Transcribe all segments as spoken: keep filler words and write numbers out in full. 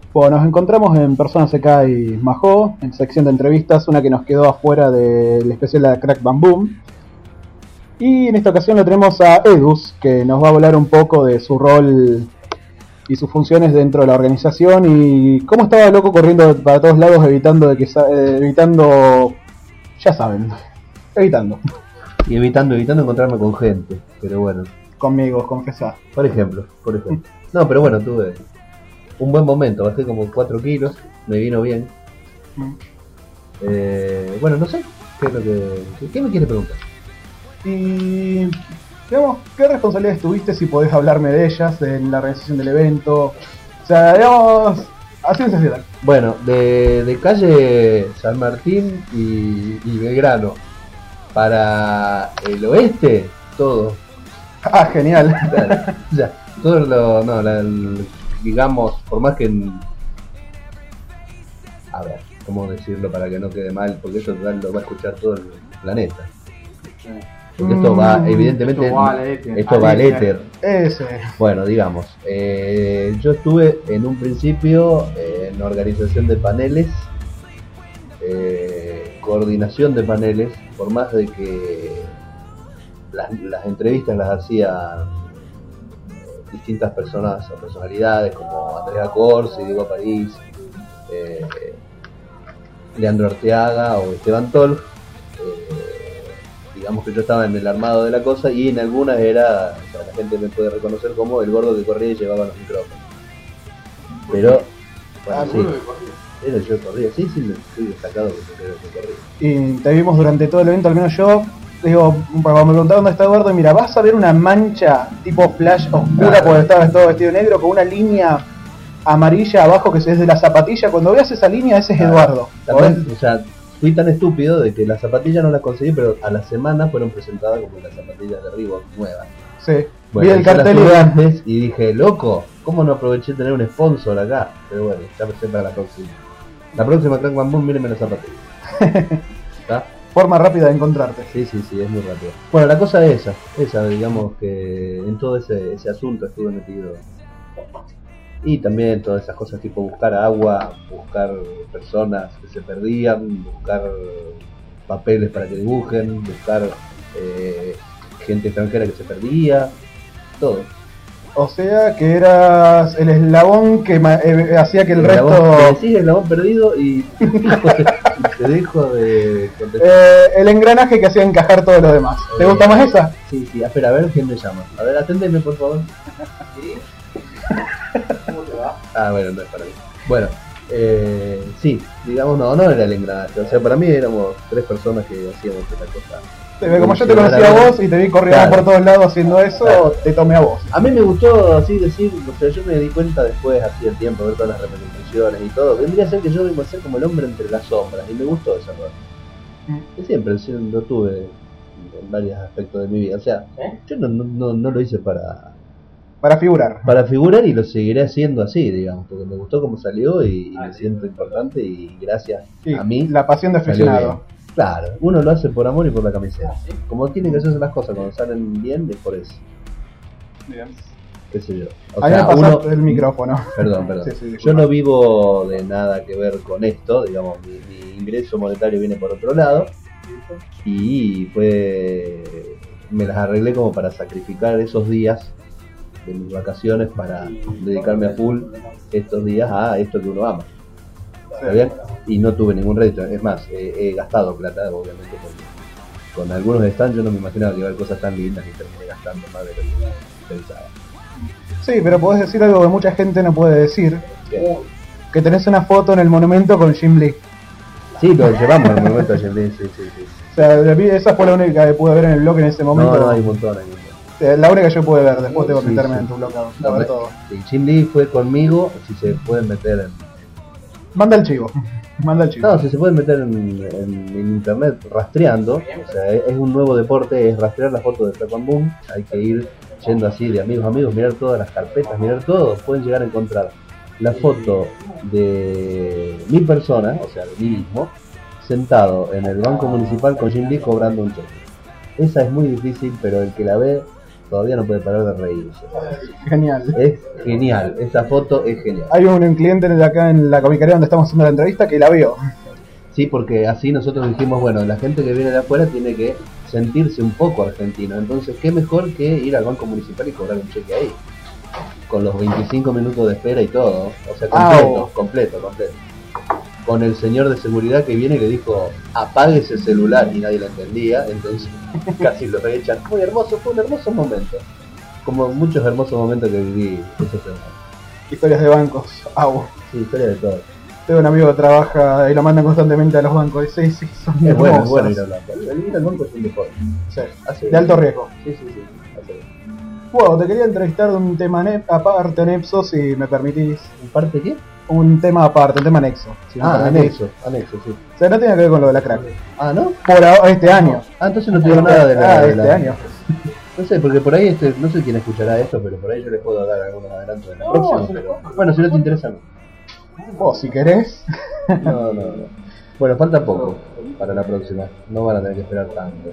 Bueno, nos encontramos en Persona Sekai y Mahou, en sección de entrevistas, una que nos quedó afuera del especial de Crack Bam Boom. Y en esta ocasión lo tenemos a Edus, que nos va a hablar un poco de su rol y sus funciones dentro de la organización y cómo estaba loco corriendo para todos lados evitando de que eh, evitando ya saben, evitando. Y evitando, evitando encontrarme con gente, pero bueno. Conmigo, confesá. Por ejemplo, por ejemplo. No, pero bueno, tuve un buen momento, bajé como cuatro kilos, me vino bien. Mm. Eh, bueno, no sé, ¿qué es lo que, qué me quiere preguntar? Y digamos, ¿qué responsabilidades tuviste, si podés hablarme de ellas, en la organización del evento? O sea, digamos, así en sociedad. Bueno, de, de calle San Martín y, y Belgrano para el oeste, todo. Ah, genial. Claro, ya, todo lo, no, la, el, digamos, por más que, a ver, ¿cómo decirlo para que no quede mal? Porque eso lo va a escuchar todo el planeta. Porque esto va, evidentemente, esto va al éter. Esto va al éter. Ese. Bueno, digamos, eh, yo estuve en un principio eh, en organización de paneles, eh, coordinación de paneles, por más de que las, las entrevistas las hacían distintas personas o personalidades como Andrea Corsi, Diego París, eh, Leandro Arteaga o Esteban Tolf. Eh, digamos que yo estaba en el armado de la cosa y en algunas era, o sea, la gente me puede reconocer como el gordo que corría y llevaba los micrófonos. Pero, bueno, sí, era yo que corría, sí, sí, estoy destacado porque era yo que corría. Y te vimos durante todo el evento, al menos yo, digo, cuando me preguntaron dónde está Eduardo, mira, vas a ver una mancha tipo flash oscura, claro, porque estabas todo vestido negro, con una línea amarilla abajo que es de la zapatilla. Cuando veas esa línea, ese es, claro, Eduardo. También, o sea, fui tan estúpido de que las zapatillas no las conseguí, pero a la semana fueron presentadas como las zapatillas de Reebok nuevas. Sí, bueno, vi el cartel y antes y dije, loco, ¿cómo no aproveché de tener un sponsor acá? Pero bueno, ya pensé para la próxima. La próxima Crack Bam Boom, mírenme las zapatillas. ¿Está? Forma rápida de encontrarte. Sí, sí, sí, es muy rápido. Bueno, la cosa es esa, esa, digamos que en todo ese, ese asunto estuve metido. Y también todas esas cosas tipo buscar agua, buscar personas que se perdían, buscar papeles para que dibujen, buscar eh, gente extranjera que se perdía, todo. O sea que eras el eslabón que eh, hacía que el, el resto... Eslabón, sí, el eslabón perdido y te dejo de contestar. Eh, el engranaje que hacía encajar todo lo demás. ¿Te eh, gusta más esa? Sí, sí, espera, a ver quién me llama. A ver, aténdeme por favor. ¿Sí? ¿Cómo te va? Ah, bueno, no es para mí. Bueno, eh, sí, digamos, no, no era el engranaje. O sea, para mí éramos tres personas que hacíamos esta cosa. Como yo te conocí a vos y te vi corriendo, claro, por todos lados haciendo eso, claro, te tomé a vos. A mí me gustó así decir, o sea, yo me di cuenta después, así el tiempo, ver todas las representaciones y todo. Vendría a ser que yo vengo a ser como el hombre entre las sombras y me gustó ese rol. Mm. Siempre lo tuve en varios aspectos de mi vida. O sea, ¿eh? Yo no, no, no lo hice para... Para figurar. Para figurar y lo seguiré haciendo así, digamos, porque me gustó cómo salió y, y me siento importante y gracias sí, a mí. La pasión de aficionado. Claro, uno lo hace por amor y por la camiseta. Como tienen que hacerse las cosas cuando salen bien, es por eso. Bien. Qué sé yo. O a sea, mí me uno... el micrófono. Perdón, perdón. Sí, sí, yo no vivo de nada que ver con esto, digamos, mi, mi ingreso monetario viene por otro lado. Y fue... me las arreglé como para sacrificar esos días de mis vacaciones para dedicarme a full estos días a esto que uno ama. ¿Está bien? Y no tuve ningún rédito, es más, he, he gastado plata, obviamente, porque con algunos stands yo no me imaginaba que iba a haber cosas tan lindas y terminé gastando más de lo que pensaba. Sí, pero podés decir algo que mucha gente no puede decir, ¿qué? Que tenés una foto en el monumento con Jim Lee. Sí, lo llevamos al monumento a Jim Lee, sí, sí, sí. O sea, esa fue la única que pude ver en el blog en ese momento. No, no, hay un montón, hay un montón. La única que yo pude ver, después tengo que sí, meterme sí. en tu blog a no, ver todo. Sí, Jim Lee fue conmigo, si se pueden meter en... Manda el chivo. Manda el chivo. No, si se pueden meter en, en, en internet rastreando, o sea, es, es un nuevo deporte, es rastrear las fotos de Crack Bam Boom. Hay que ir yendo así de amigos a amigos, mirar todas las carpetas, mirar todo. Pueden llegar a encontrar la foto de mi persona, o sea, de mí mismo, sentado en el banco municipal con Jim Lee cobrando un cheque. Esa es muy difícil, pero el que la ve todavía no puede parar de reírse. Genial. Es genial, esa foto es genial. Hay un cliente de acá en la comicaría donde estamos haciendo la entrevista que la vio. Sí, porque así nosotros dijimos, bueno, la gente que viene de afuera tiene que sentirse un poco argentino. Entonces, ¿qué mejor que ir al banco municipal y cobrar un cheque ahí? Con los veinticinco minutos de espera y todo. O sea, completo, oh. completo, completo. Con el señor de seguridad que viene y le dijo, apague ese celular, y nadie lo entendía. Entonces, casi lo echan. Muy hermoso, fue un hermoso momento. Como muchos hermosos momentos que viví esa semana. Historias de bancos, au. Sí, historias de todo. Tengo un amigo que trabaja y lo mandan constantemente a los bancos. Y sí, sí, son es hermosos. bueno, es bueno ir al banco. El ir al banco es un deporte. Sí, de alto riesgo. Sí, sí, sí. Hace. Bueno, te quería entrevistar de un tema ne- aparte, Nexo, si me permitís. ¿Un parte qué? Un tema aparte, un tema anexo. Si ah, anexo, anexo, sí. O sea, no tiene que ver con lo de la crack. Ah, ¿no? Por ahora, este año. Ah, entonces no te digo nada de la... Ah, de este la... año. No sé, porque por ahí, este, no sé quién escuchará esto, pero por ahí yo les puedo dar algunos adelantos de la no, próxima. Pero... Bueno, si no te interesa, no. Vos, si querés. No, no, no. Bueno, falta poco para la próxima. No van a tener que esperar tanto.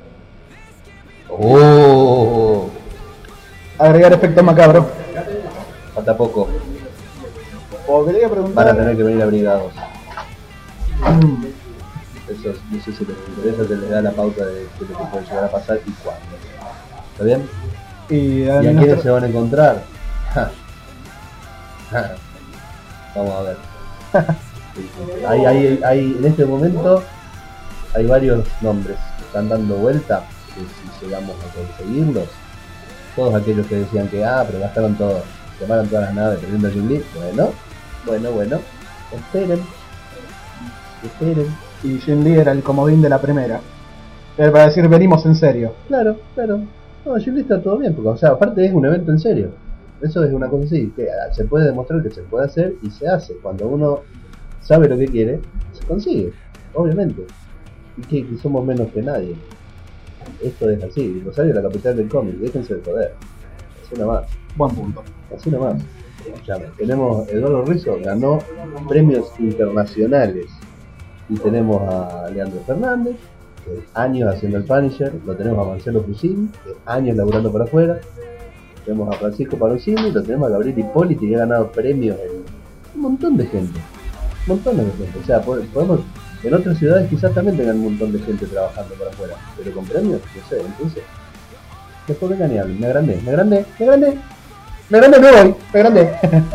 ¡Oh! Agregar efecto macabro. Falta poco. O quería preguntar... Van a tener que venir abrigados. Mm. Eso, no sé si les interesa, se les da la pauta de, de lo que puede llegar a pasar y cuándo. ¿Está bien? ¿Y, ¿Y a nuestro... quiénes se van a encontrar? Ja. Ja. Vamos a ver. hay, hay, hay, en este momento hay varios nombres que están dando vuelta, que si llegamos a conseguirlos, todos aquellos que decían que ah, pero gastaron todo, quemaron todas las naves perdiendo a Jim Lee, bueno, bueno, bueno, esperen, esperen. Y Jim Lee era el comodín de la primera. Era para decir, venimos en serio. Claro, claro. No, Jim Lee está todo bien, porque o sea, aparte es un evento en serio. Eso es una cosa así, que se puede demostrar que se puede hacer y se hace. Cuando uno sabe lo que quiere, se consigue, obviamente. Y que, que somos menos que nadie. Esto es así. Rosario es la capital del cómic, déjense de joder. Así nomás. Buen punto. Así nomás. Ya, tenemos Eduardo Rizzo, ganó premios internacionales. Y tenemos a Leandro Fernández, que años haciendo el Punisher. Lo tenemos a Marcelo Fusil, que años laburando para afuera. Tenemos a Francisco Parosini, lo tenemos a Gabriel Hipólito, que ha ganado premios en un montón de gente. Un montón de gente. O sea, podemos, en otras ciudades quizás también tengan un montón de gente trabajando para afuera, pero con premios, no sé, entonces. Después vengan y hablen, me agrandé, me agrandé, me agrandé, me agrandé, me voy, me agrandé.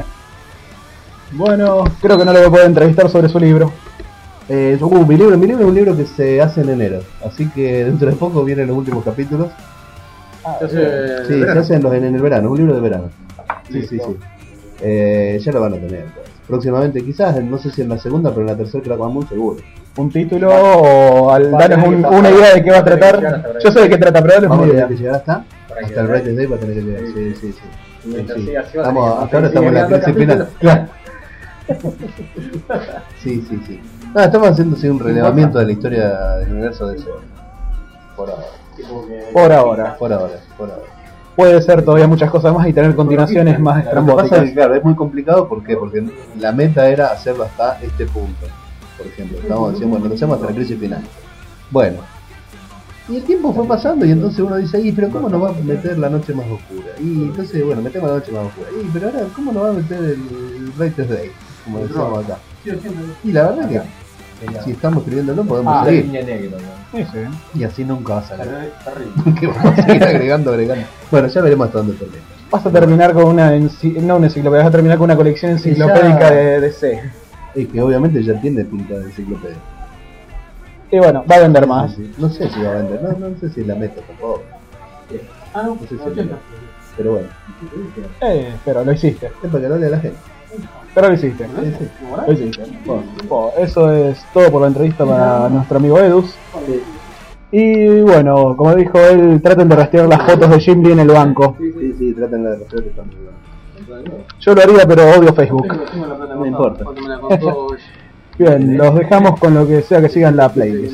Bueno, creo que no le voy a poder entrevistar sobre su libro. Eh, uh, mi libro, mi libro es un libro que se hace en enero, así que dentro de poco vienen los últimos capítulos. Ah, sí, sí se hacen los en, en el verano, un libro de verano. Sí, sí, sí. Eh, ya lo van a tener. Pues. Próximamente, quizás, no sé si en la segunda, pero en la tercera Crack Bamboo seguro. ¿Un título o al danos un, una idea de qué va a tratar? Yo sé de qué trata, pero dale una idea. Que llegar hasta, hasta el Brightest Day va a tener que llegar. Sí, sí, sí. sí, sí. Estamos, hasta ahora estamos en la crisis final. Sí, sí, sí. No, estamos haciendo sí, un relevamiento de la historia del universo de ese. Por ahora. Por ahora. Por ahora, por ahora. Puede ser todavía muchas cosas más y tener continuaciones más estrambóticas. Claro, es muy complicado, ¿por qué? Porque la meta era hacerlo hasta este punto. Por ejemplo, estamos diciendo, bueno, lo hacemos hasta la crisis final. Bueno. Y el tiempo fue pasando y entonces uno dice, y pero ¿cómo nos va a meter la noche más oscura? Y entonces, bueno, metemos la noche más oscura. Y pero ahora, ¿cómo nos va a meter el, el Brightest Day? Como decíamos acá. Y la verdad que si estamos escribiéndolo podemos ah, seguir. Negro, ¿no? Sí, sí. Y así nunca va a salir. Porque vamos a seguir agregando, agregando. Bueno, ya veremos hasta dónde termina. Vas a terminar con una, enci- no una enciclopedia, vas a terminar con una colección enciclopédica ya... de D C. Es que obviamente ya tiene pinta de enciclopedia. Y bueno, va a vender más. Sí, sí. No sé si va a vender, no, no sé si es la meta tampoco. Ah, no, no sé si es la meta. Pero bueno. Eh, pero lo hiciste. Es para que lo lea la gente. Pero lo hiciste. Sí, sí. Lo hiciste. Bueno, bueno, eso es todo por la entrevista para nuestro amigo Edus. Y bueno, como dijo él, traten de rastrear las fotos de Jim Lee en el banco. Sí, sí, traten de rastrear que están bien. Yo lo haría, pero odio Facebook. No me importa. Bien, los dejamos con lo que sea que sigan la playlist.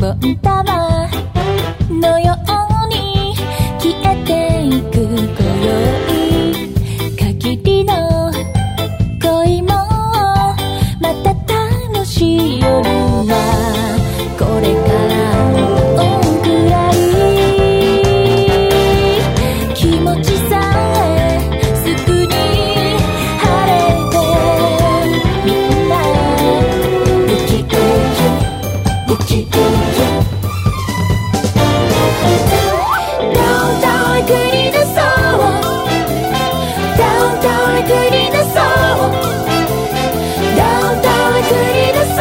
ボン玉のように消えていく今宵限りの恋もまた楽しい夜はこれからのくらい気持ちさえすぐに晴れてみんなウキウキウキウキダウンタウンへ繰り出そうダウンタウンへ繰り出そうダウンタウンへ繰り出そう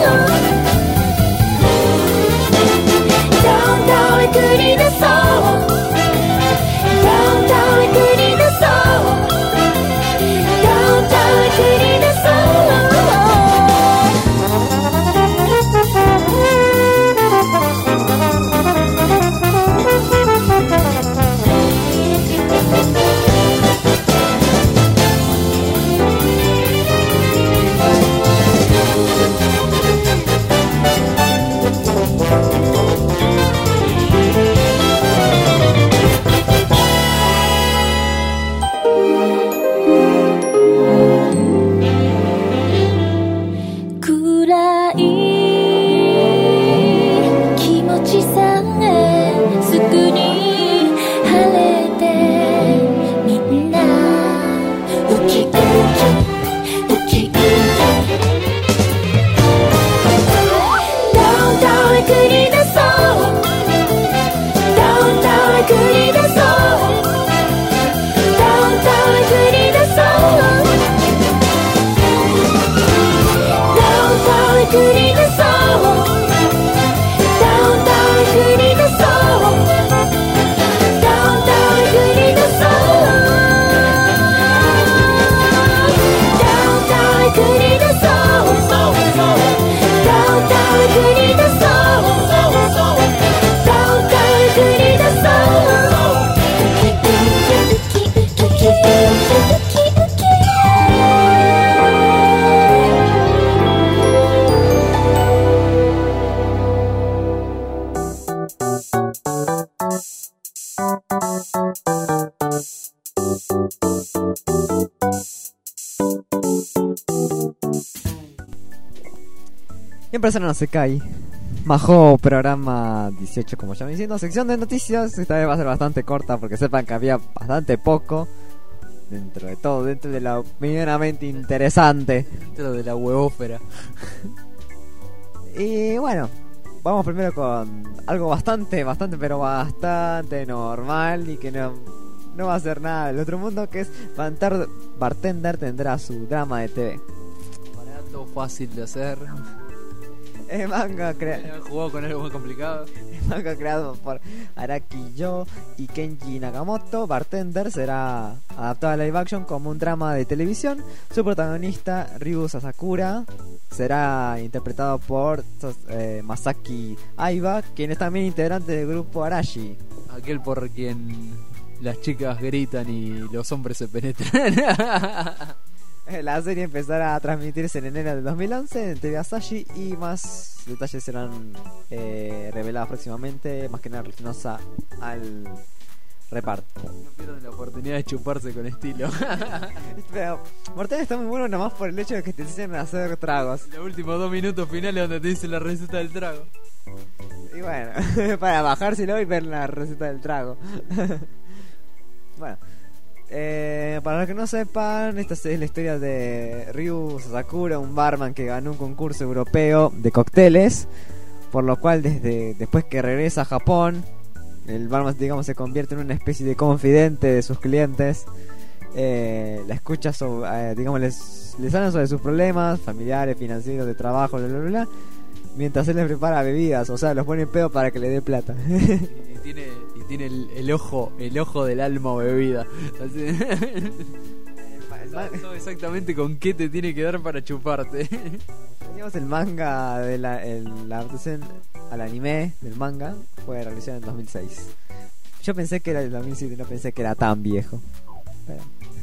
ダウンタウンへ繰り出そうダウンタウンへ繰り出そうダウンタウンへ繰り出そう暗い気持ちさえすぐに晴れてみんなウキウキウキウキダウンタウンへ繰り出そうダウンタウンへ繰り出そうダウンタウンへ繰り出そう繰り出そうダウンタウンへ繰り出そうダウンタウンへ繰り出そうダウンタウンへ繰り出そうダウンタウンへ繰り出そうダウンタウンへ繰り出そうウキウキウキウキウキウキウキウキ Bien, persona no se cae. Majo programa dieciocho, como ya me diciendo. Sección de noticias. Esta vez va a ser bastante corta porque sepan que había bastante poco. Dentro de todo, dentro de lo medianamente interesante. Dentro de la huevófera. Y bueno, vamos primero con algo bastante, bastante, pero bastante normal y que no, no va a ser nada del otro mundo, que es Bartender, Bartender tendrá su drama de T V. Barato, fácil de hacer. El manga, crea- Jugado con algo muy complicado. el manga creado por Araki Yo y Kenji Nakamoto, Bartender será adaptado a live action como un drama de televisión. Su protagonista, Ryu Sasakura, será interpretado por eh, Masaki Aiba, quien es también integrante del grupo Arashi. Aquel por quien las chicas gritan y los hombres se penetran. La serie empezará a transmitirse en enero del dos mil once en T V Asahi y más detalles serán eh, revelados próximamente, más que nada relacionados a- al reparto. No pierden la oportunidad de chuparse con estilo. Pero Mortal está muy bueno nomás por el hecho de que te enseñan a hacer tragos. Los últimos dos minutos finales donde te dicen la receta del trago. Y bueno, para bajárselo y ver la receta del trago. Bueno, eh, para los que no sepan, esta es la historia de Ryu Sasakura, un barman que ganó un concurso europeo de cócteles, por lo cual desde después que regresa a Japón, el barman, digamos, se convierte en una especie de confidente de sus clientes. Eh, la escucha sobre, eh, digamos, les, les hablan sobre sus problemas familiares, financieros, de trabajo, bla bla bla, mientras él les prepara bebidas, o sea, los pone en pedo para que le dé plata. Y tiene, y tiene el, el ojo, el ojo del alma bebida. Así. Sabe sabe exactamente con qué te tiene que dar para chuparte. Teníamos el manga de la, el, la adaptación al anime del manga fue realizado en dos mil seis. Yo pensé que era del dos mil siete, no pensé que era tan viejo. Pero...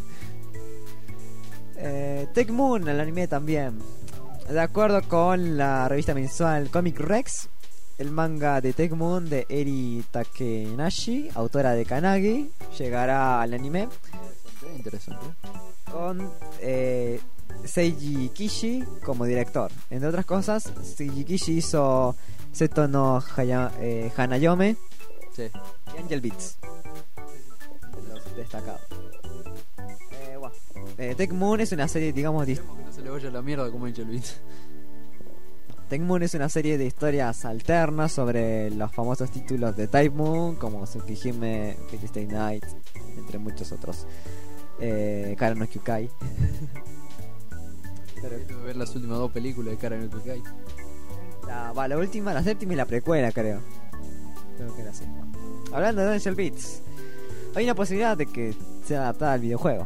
Eh, Take Moon, el anime también. De acuerdo con la revista mensual Comic Rex, el manga de Tech Moon de Eri Takenashi, autora de Kanagi, llegará al anime Interesante. con eh, Seiji Kishi como director. Entre otras cosas, Seiji Kishi hizo Seto no Haya- eh, Hanayome Sí. y Angel Beats, los destacados. Eh, bueno, eh, Tech Moon es una serie, digamos, de Esperemos que no se le vaya la mierda como Angel Beats. Tech Moon es una serie de historias alternas sobre los famosos títulos de Type Moon, como Tsukihime, Fate Stay Night, entre muchos otros. Eh, Kara no Kyukai. Pero Tengo que ver las últimas dos películas de Kara no Kyukai. la, va, la última, la séptima y la precuela, creo. Creo que era así. Bueno, hablando de Angel Beats, hay una posibilidad de que sea adaptada al videojuego.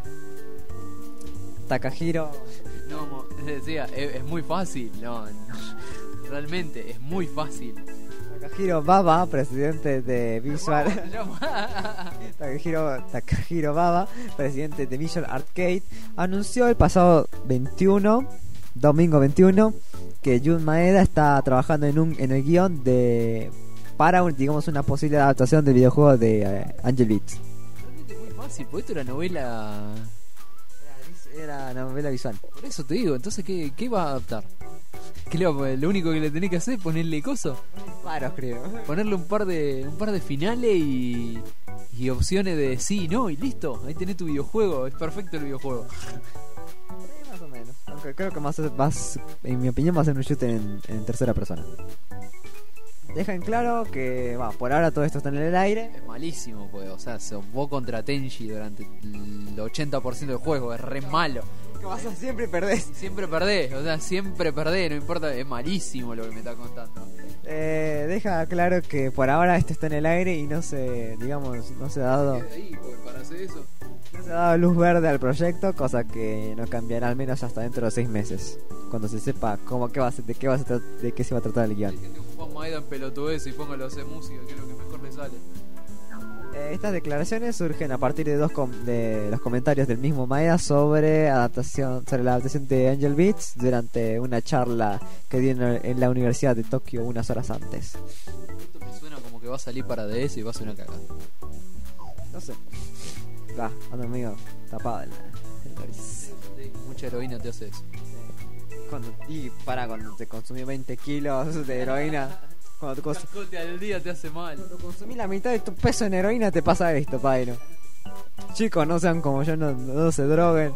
Takahiro. No, mo- decía, es, es muy fácil. No, no. Realmente es muy fácil. Takahiro Baba, presidente de Visual. ¿Cómo se llama? Takahiro, Takahiro Baba, presidente de Visual Arcade, anunció el pasado veintiuno, domingo veintiuno, que Jun Maeda está trabajando en un en el guión de para un, digamos una posible adaptación del videojuego de eh, Angel Beats. Realmente es muy fácil, porque esto era novela. Era novela visual. Por eso te digo, entonces, ¿qué, qué va a adaptar? ¿Qué le va a poner? Lo único que le tenés que hacer es ponerle coso. Paros, creo. Ponerle un par de un par de finales y, y opciones de sí y no, y listo. Ahí tenés tu videojuego, es perfecto el videojuego. Sí, más o menos. Aunque creo que más, más en mi opinión va a ser un shooter en, en tercera persona. Dejan claro que va, por ahora todo esto está en el aire. Es malísimo, pues. O sea, sos vos contra Tenji durante el ochenta por ciento del juego, es re malo. ¿Qué pasa? Siempre perdés. Siempre perdés, o sea, siempre perdés, no importa, es malísimo lo que me está contando. Eh, deja claro que por ahora esto está en el aire y no se, digamos, no se ha dado, Ahí, pues, para hacer eso. no se ha dado luz verde al proyecto, cosa que no cambiará al menos hasta dentro de seis meses, cuando se sepa cómo qué va a ser, de qué va a ser, de qué se va a tratar el guión. Hay gente que Juan Maeda en pelotudez y póngalo a hacer música, que es lo que mejor le sale. Eh, estas declaraciones surgen a partir de dos com- de los comentarios del mismo Maeda sobre adaptación, sobre la adaptación de Angel Beats durante una charla que dio en, en la Universidad de Tokio unas horas antes. Esto me suena como que va a salir para D S y va a ser una cagada. No sé. Va, ando medio tapado en la, en la nariz. Mucha heroína te hace eso. Cuando, y para cuando te consumí veinte kilos de heroína, cuando te, cons- Cascote al día te hace mal. cuando consumí la mitad de tu peso en heroína te pasa esto, padre. Chicos, no sean como yo, no, no se droguen,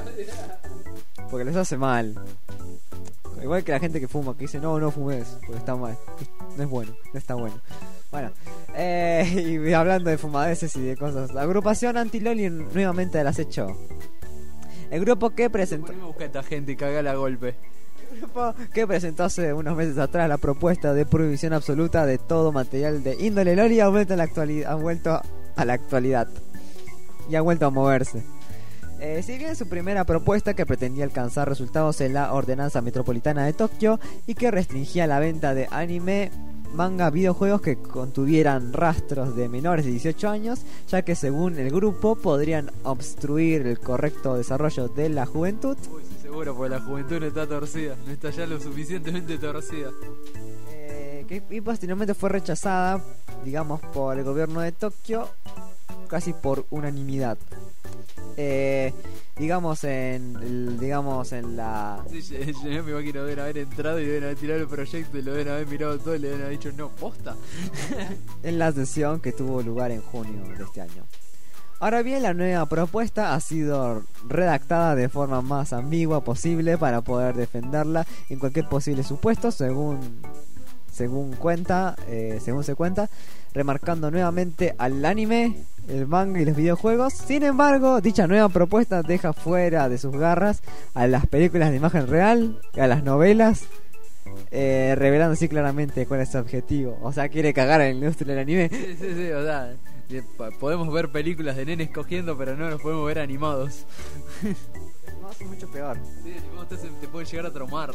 porque les hace mal. Igual que la gente que fuma, que dice no, no fumes, porque está mal. No es bueno, no está bueno. Bueno, eh, y hablando de fumadeces y de cosas, la agrupación Anti-Loli nuevamente las echó. El grupo que presentó Poneme a buscar a esta gente y cagala a golpe. el grupo que presentó hace unos meses atrás la propuesta de prohibición absoluta de todo material de índole Loli ha vuelto a la actualidad, ha vuelto a la actualidad y ha vuelto a moverse. Eh, si bien su primera propuesta, que pretendía alcanzar resultados en la ordenanza metropolitana de Tokio y que restringía la venta de anime, manga, videojuegos que contuvieran rastros de menores de dieciocho años, ya que según el grupo podrían obstruir el correcto desarrollo de la juventud, Uy, sí, seguro, porque la juventud no está torcida. No está ya lo suficientemente torcida. eh, que, y posteriormente fue rechazada, digamos, por el gobierno de Tokio casi por unanimidad. Eh, digamos en el- digamos en la Sí, yo, yo me imagino deben haber entrado y deben haber tirado el proyecto y lo deben haber mirado todo y le deben haber dicho no, posta. en la sesión que tuvo lugar en junio de este año. Ahora bien, la nueva propuesta ha sido redactada de forma más ambigua posible para poder defenderla en cualquier posible supuesto, según según cuenta, eh, según se cuenta, remarcando nuevamente al anime, el manga y los videojuegos. Sin embargo, dicha nueva propuesta deja fuera de sus garras a las películas de imagen real, a las novelas, eh, revelando así claramente cuál es su objetivo. O sea, quiere cagar a la industria del anime. Sí, sí, sí, o sea, de- pa- podemos ver películas de nenes cogiendo, pero no los podemos ver animados. No, es mucho peor. Sí, animados te, hacen- te pueden llegar a traumar.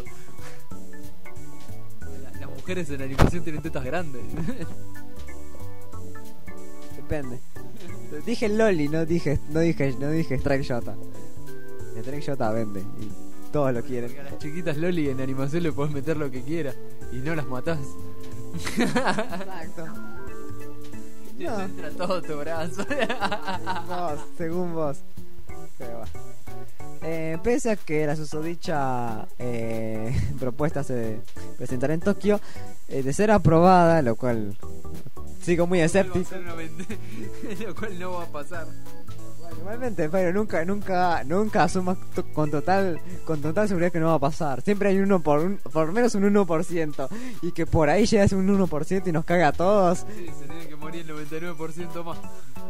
La- Las mujeres en animación tienen tetas grandes. Depende. Dije Loli, no dije, no dije, no dije Strike Shota. Strike Shota vende y todos lo quieren. Porque a las chiquitas Loli en animación le podés meter lo que quieras y no las matás. Exacto. Te No. entra todo tu brazo. Vos, según vos. Pero bueno. Eh, pese a que la susodicha eh, propuesta se presentará en Tokio, eh, de ser aprobada, lo cual sigo muy escéptico. Lo cual no va a pasar. Bueno, igualmente, pero nunca, nunca, nunca asumas to- con total, con total seguridad que no va a pasar. Siempre hay uno por un, por menos un uno por ciento y que por ahí llegas a un uno por ciento y nos caga a todos. Sí, se tiene que morir el noventa y nueve por ciento más.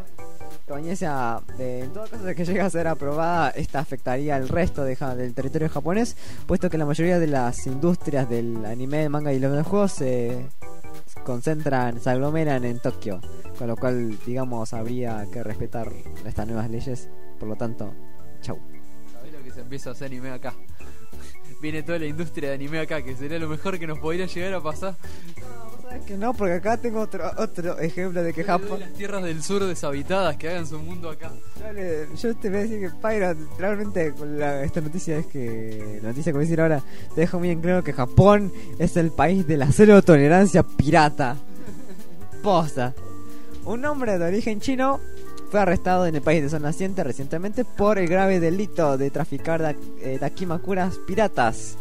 Toñesa, eh, en todo caso de que llegue a ser aprobada, esta afectaría al resto de ja- del territorio japonés, puesto que la mayoría de las industrias del anime, manga y los videojuegos se concentran, se aglomeran en Tokio, con lo cual, digamos, habría que respetar estas nuevas leyes. Por lo tanto, chau. ¿Sabés lo que se empieza a hacer anime acá? Viene toda la industria de anime acá, que sería lo mejor que nos podría llegar a pasar. ¿Sabes que no? Porque acá tengo otro otro ejemplo de que Japón... Las tierras del sur deshabitadas que hagan su mundo acá. Yo, le- yo te voy a decir que Pyro, realmente con la- esta noticia es que la noticia que voy a decir ahora te dejo bien claro que Japón es el país de la cero tolerancia pirata. Posta. Un hombre de origen chino fue arrestado en el país de sol naciente recientemente por el grave delito de traficar da- eh, dakimakuras piratas.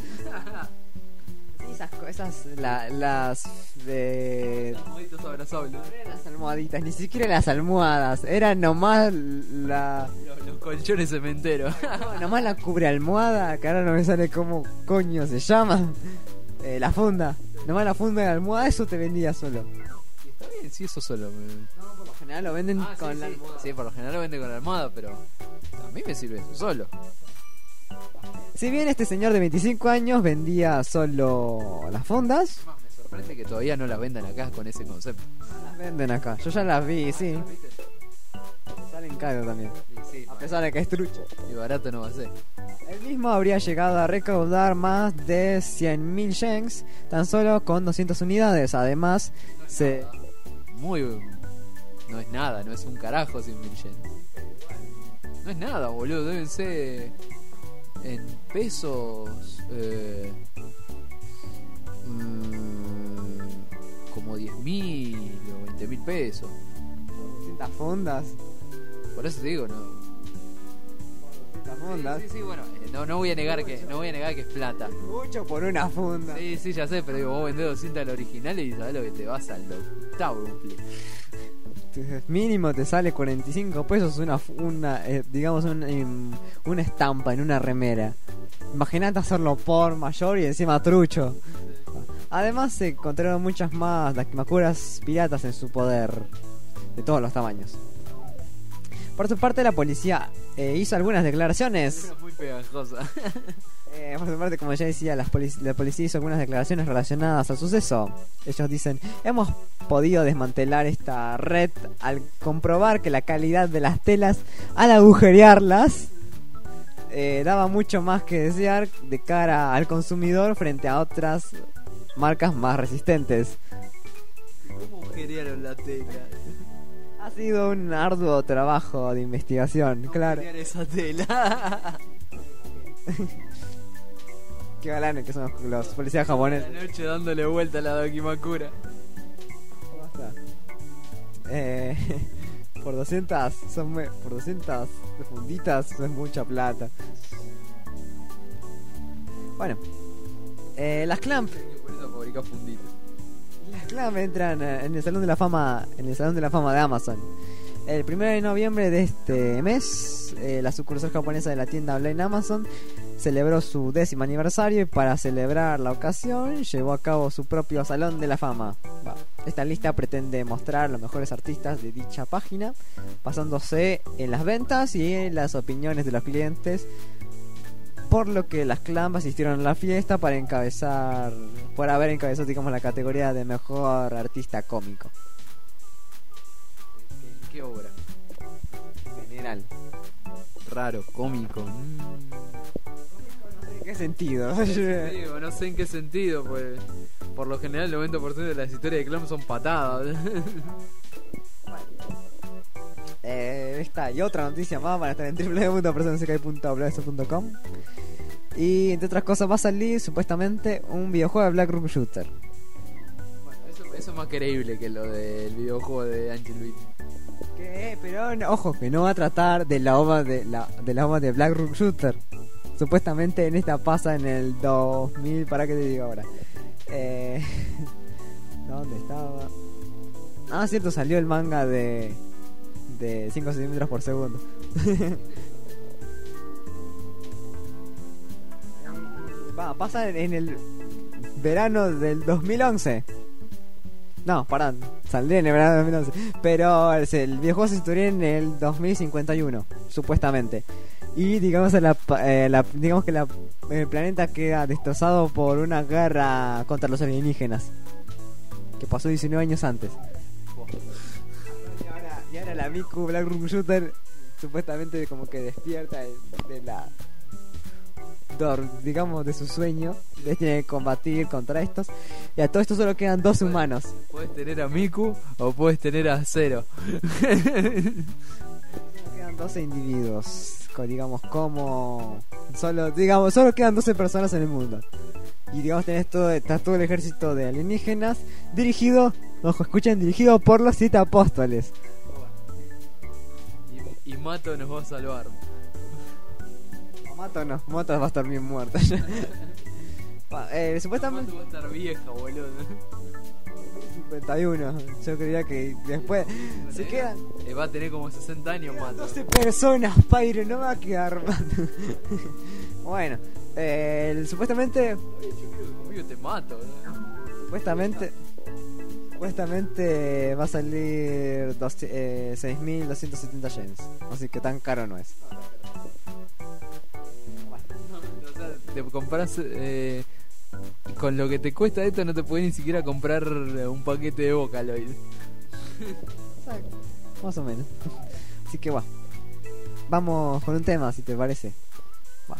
Esas cosas, la- las de Moditos abrazables. las almohaditas, ni siquiera las almohadas, eran nomás la Los, los colchones cementeros. no, nomás la cubre almohada, que ahora no me sale cómo coño se llama. Eh, la funda, nomás la funda de la almohada, eso te vendía solo. Está bien, sí, eso solo. me- No, por lo general lo venden Ah, con sí, la sí. almohada. Sí, por lo general lo vende con la almohada, pero a mí me sirve eso solo. Si bien este señor de veinticinco años vendía solo las fundas, Más me sorprende que todavía no las vendan acá con ese concepto. las venden acá. Yo ya las vi, sí. Salen caro también, Y sí, a pesar de que es trucho. y barato no va a ser. El mismo habría llegado a recaudar más de cien mil yens tan solo con doscientas unidades. Además, se... Muy. No es nada, no es un carajo cien mil yen. No es nada, boludo, deben ser. En pesos. Eh, mm, como diez mil o veinte mil pesos. doscientas fundas. Por eso te digo, no. doscientas fundas. Sí, sí, sí, bueno, eh, no, no voy a negar que no voy a negar que es plata. Mucho por una funda. Sí, sí, ya sé, pero digo, vos vendés doscientas al original y sabés lo que te vas al octavo. Mínimo te sale cuarenta y cinco pesos una, fu- una eh, digamos, un, em, una estampa en una remera. Imagínate hacerlo por mayor y encima trucho. Además se encontraron muchas más dakimakuras piratas en su poder, de todos los tamaños. Por su parte la policía eh, hizo algunas declaraciones. Muy pegajosa. Eh, por su parte, como ya decía, las polic- la policía hizo algunas declaraciones relacionadas al suceso. Ellos dicen, hemos podido desmantelar esta red al comprobar que la calidad de las telas al agujerearlas eh, daba mucho más que desear de cara al consumidor frente a otras marcas más resistentes. ¿Cómo agujerearon la tela? Ha sido un arduo trabajo de investigación, claro. Agujerear esa tela. Qué galanes que son los, los policías japoneses. La noche dándole vuelta a la Dakimakura. Basta. Eh, por doscientas son muy- por doscientas funditas es mucha plata. Bueno, eh, las Clamp, Por eso fabrica funditas. las Clamp entran eh, en el salón de la fama, en el salón de la fama de Amazon. El primero de noviembre de este mes, eh, la sucursal japonesa de la tienda online Amazon celebró su décimo aniversario y para celebrar la ocasión llevó a cabo su propio Salón de la Fama. Va. Esta lista pretende mostrar los mejores artistas de dicha página, basándose en las ventas y en las opiniones de los clientes, por lo que las Clamp asistieron a la fiesta para encabezar, por haber encabezado, digamos, la categoría de mejor artista cómico ¿Qué, qué obra? en general. Raro, cómico. mm. ¿En qué sentido? Digo, no sé en qué sentido, pues. Por lo general, el noventa por ciento de las historias de Clamp son patadas. Eh, esta y otra noticia más van a estar en doble u doble u doble u punto persona sekai punto blogspot punto com. Y entre otras cosas va a salir supuestamente un videojuego de Black Room Shooter. Bueno, eso, Eso es más creíble que lo del videojuego de Angel Beat. Que, pero no, ojo, que no va a tratar de la ova de la de la ova de Black Room Shooter. Supuestamente en esta pasa en el dos mil, ¿para qué te digo ahora? Eh, ¿Dónde estaba? Ah, cierto, salió el manga de de cinco centímetros por segundo. Va, pasa en, en el verano del dos mil once. No, pará, saldría en el verano del dos mil once. Pero el, el videojuego se situaría en el dos mil cincuenta y uno, supuestamente. Y digamos, la, eh, la, digamos que la, el planeta queda destrozado por una guerra contra los alienígenas que pasó diecinueve años antes. Y ahora, y ahora la Miku Black Room Shooter supuestamente como que despierta de, de la... digamos de su sueño, de tiene que combatir contra estos, y a todo esto solo quedan dos humanos. Puedes tener a Miku o puedes tener a Zero. Quedan doce individuos, co- digamos como solo digamos solo quedan doce personas en el mundo, y digamos tenés todo, está todo el ejército de alienígenas dirigido, ojo, escuchen, dirigido por los siete apóstoles. Y, y Mato nos va a salvar. Mato no, Mato va a estar bien muerta. Va, eh, supuestamente Mato va a estar vieja, boludo. cincuenta y uno. Yo creía que después se quedan Eh, va a tener como sesenta años Mato. doce personas, Pyro, no va a quedar mal. Bueno, eh, el- supuestamente Conmigo te mato, boludo. supuestamente supuestamente va a salir dos- eh, seis mil doscientos setenta yens, así que tan caro no es. O sea, te compras eh, con lo que te cuesta esto, no te puedes ni siquiera comprar un paquete de Vocaloid. Más o menos. Así que va. Vamos con un tema, si te parece. Va.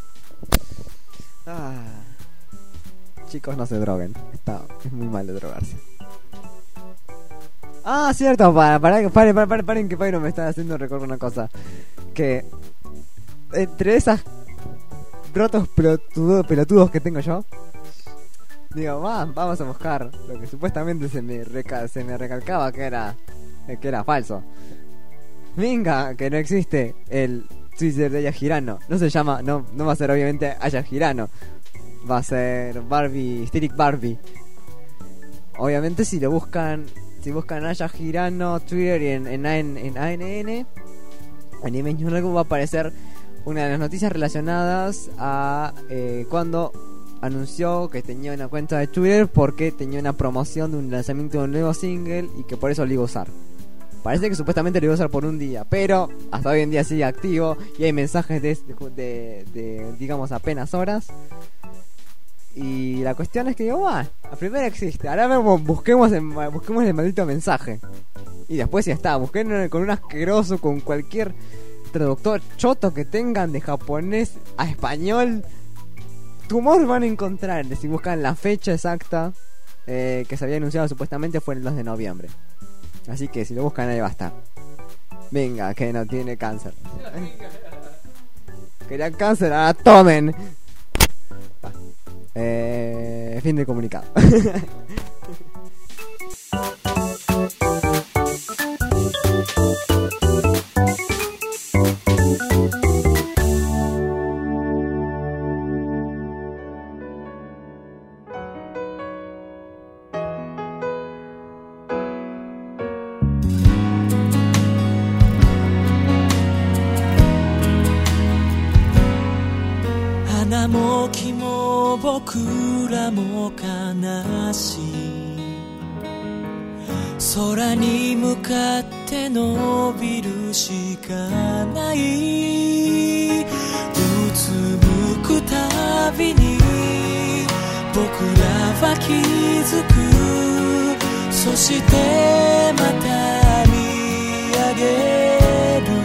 Ah. Chicos, no se droguen. Está, es muy malo drogarse. Ah, cierto, para, para, paren, paren, paren, paren, que Pyro me está haciendo recordar una cosa. Que entre esas rotos pelotudo- pelotudos que tengo yo, digo, va, vamos a buscar lo que supuestamente se me, reca- se me recalcaba que era eh, que era falso. Venga, que no existe el Twitter de Aya Hirano. No se llama, no, no va a ser obviamente Aya Hirano. Va a ser Barbie, Hysteric Barbie. Obviamente si lo buscan, si buscan Aya Hirano Twitter y en, en, en, en A N N, Anime News Network, va a aparecer una de las noticias relacionadas a eh, cuando anunció que tenía una cuenta de Twitter porque tenía una promoción de un lanzamiento de un nuevo single y que por eso lo iba a usar. Parece que supuestamente lo iba a usar por un día, pero hasta hoy en día sigue activo y hay mensajes de, de, de digamos, apenas horas. Y la cuestión es que digo, va, la primera existe, ahora vemos, busquemos, el, busquemos el maldito mensaje. Y después ya está, busquen con un asqueroso, con cualquier traductor choto que tengan de japonés a español. Tumor van a encontrar, si buscan la fecha exacta eh, que se había anunciado supuestamente fue el dos de noviembre. Así que si lo buscan ahí va a estar. Venga, que no tiene cáncer. Querían cáncer, ahora tomen. Va. Eh, fin del comunicado. 花も木も僕らも悲しい空に向かって伸びるしかないうつむくたびに僕らは気づくそしてまた見上げる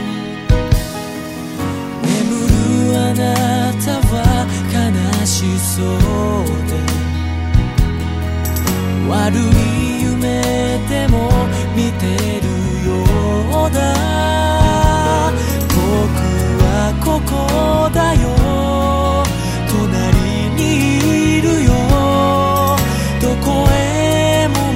眠るあなたは悲しそうで悪い夢でも見てるようだ僕はここだよ隣にいるよどこへも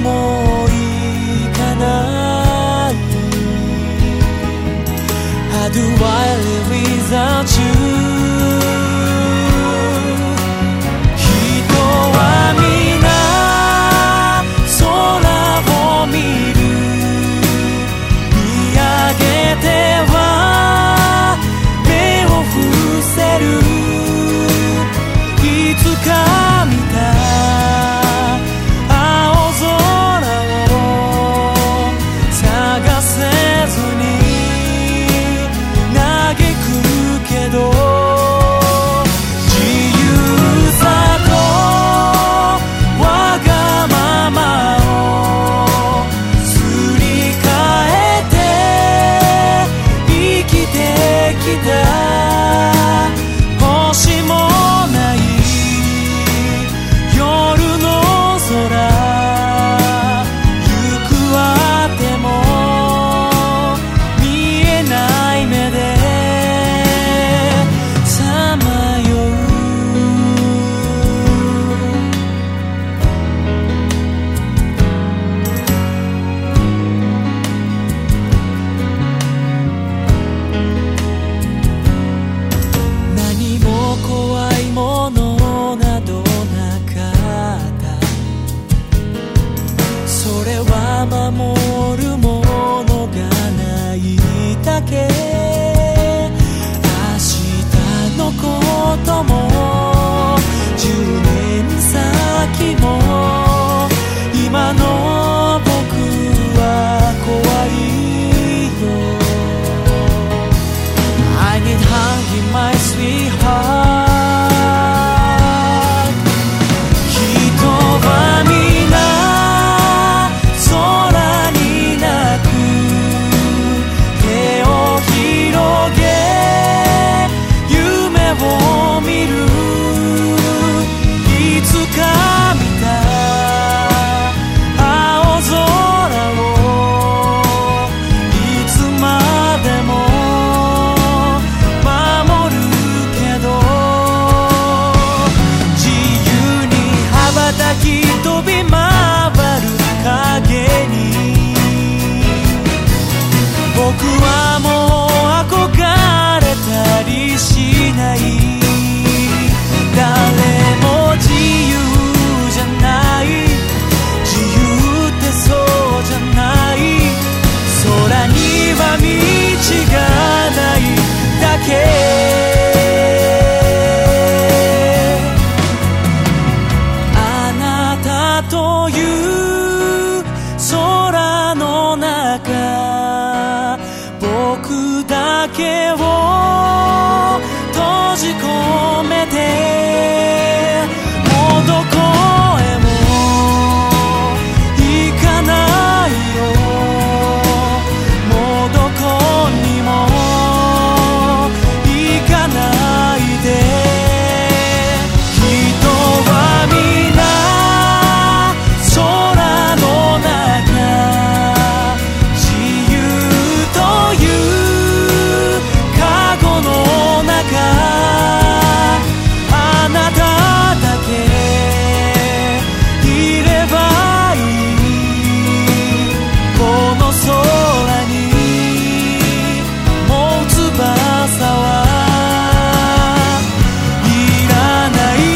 守るものがないだけ明日のこともじゅうねん先も今の僕は怖いよ I need hugging my sweetheart 人は皆空に泣く手を広げ夢を見るいつか見た青空をいつまでも守るけど自由に羽ばたき飛び回る影に僕はもう憧れたりしない誰も自由じゃない自由ってそうじゃない空には道がないだけあなたという空の中僕だけを閉じ込めてもうどこへも行かないよもうどこにも行かないで人は皆空の中自由というカゴの中あなただけいればいいこの空にもう翼はいらない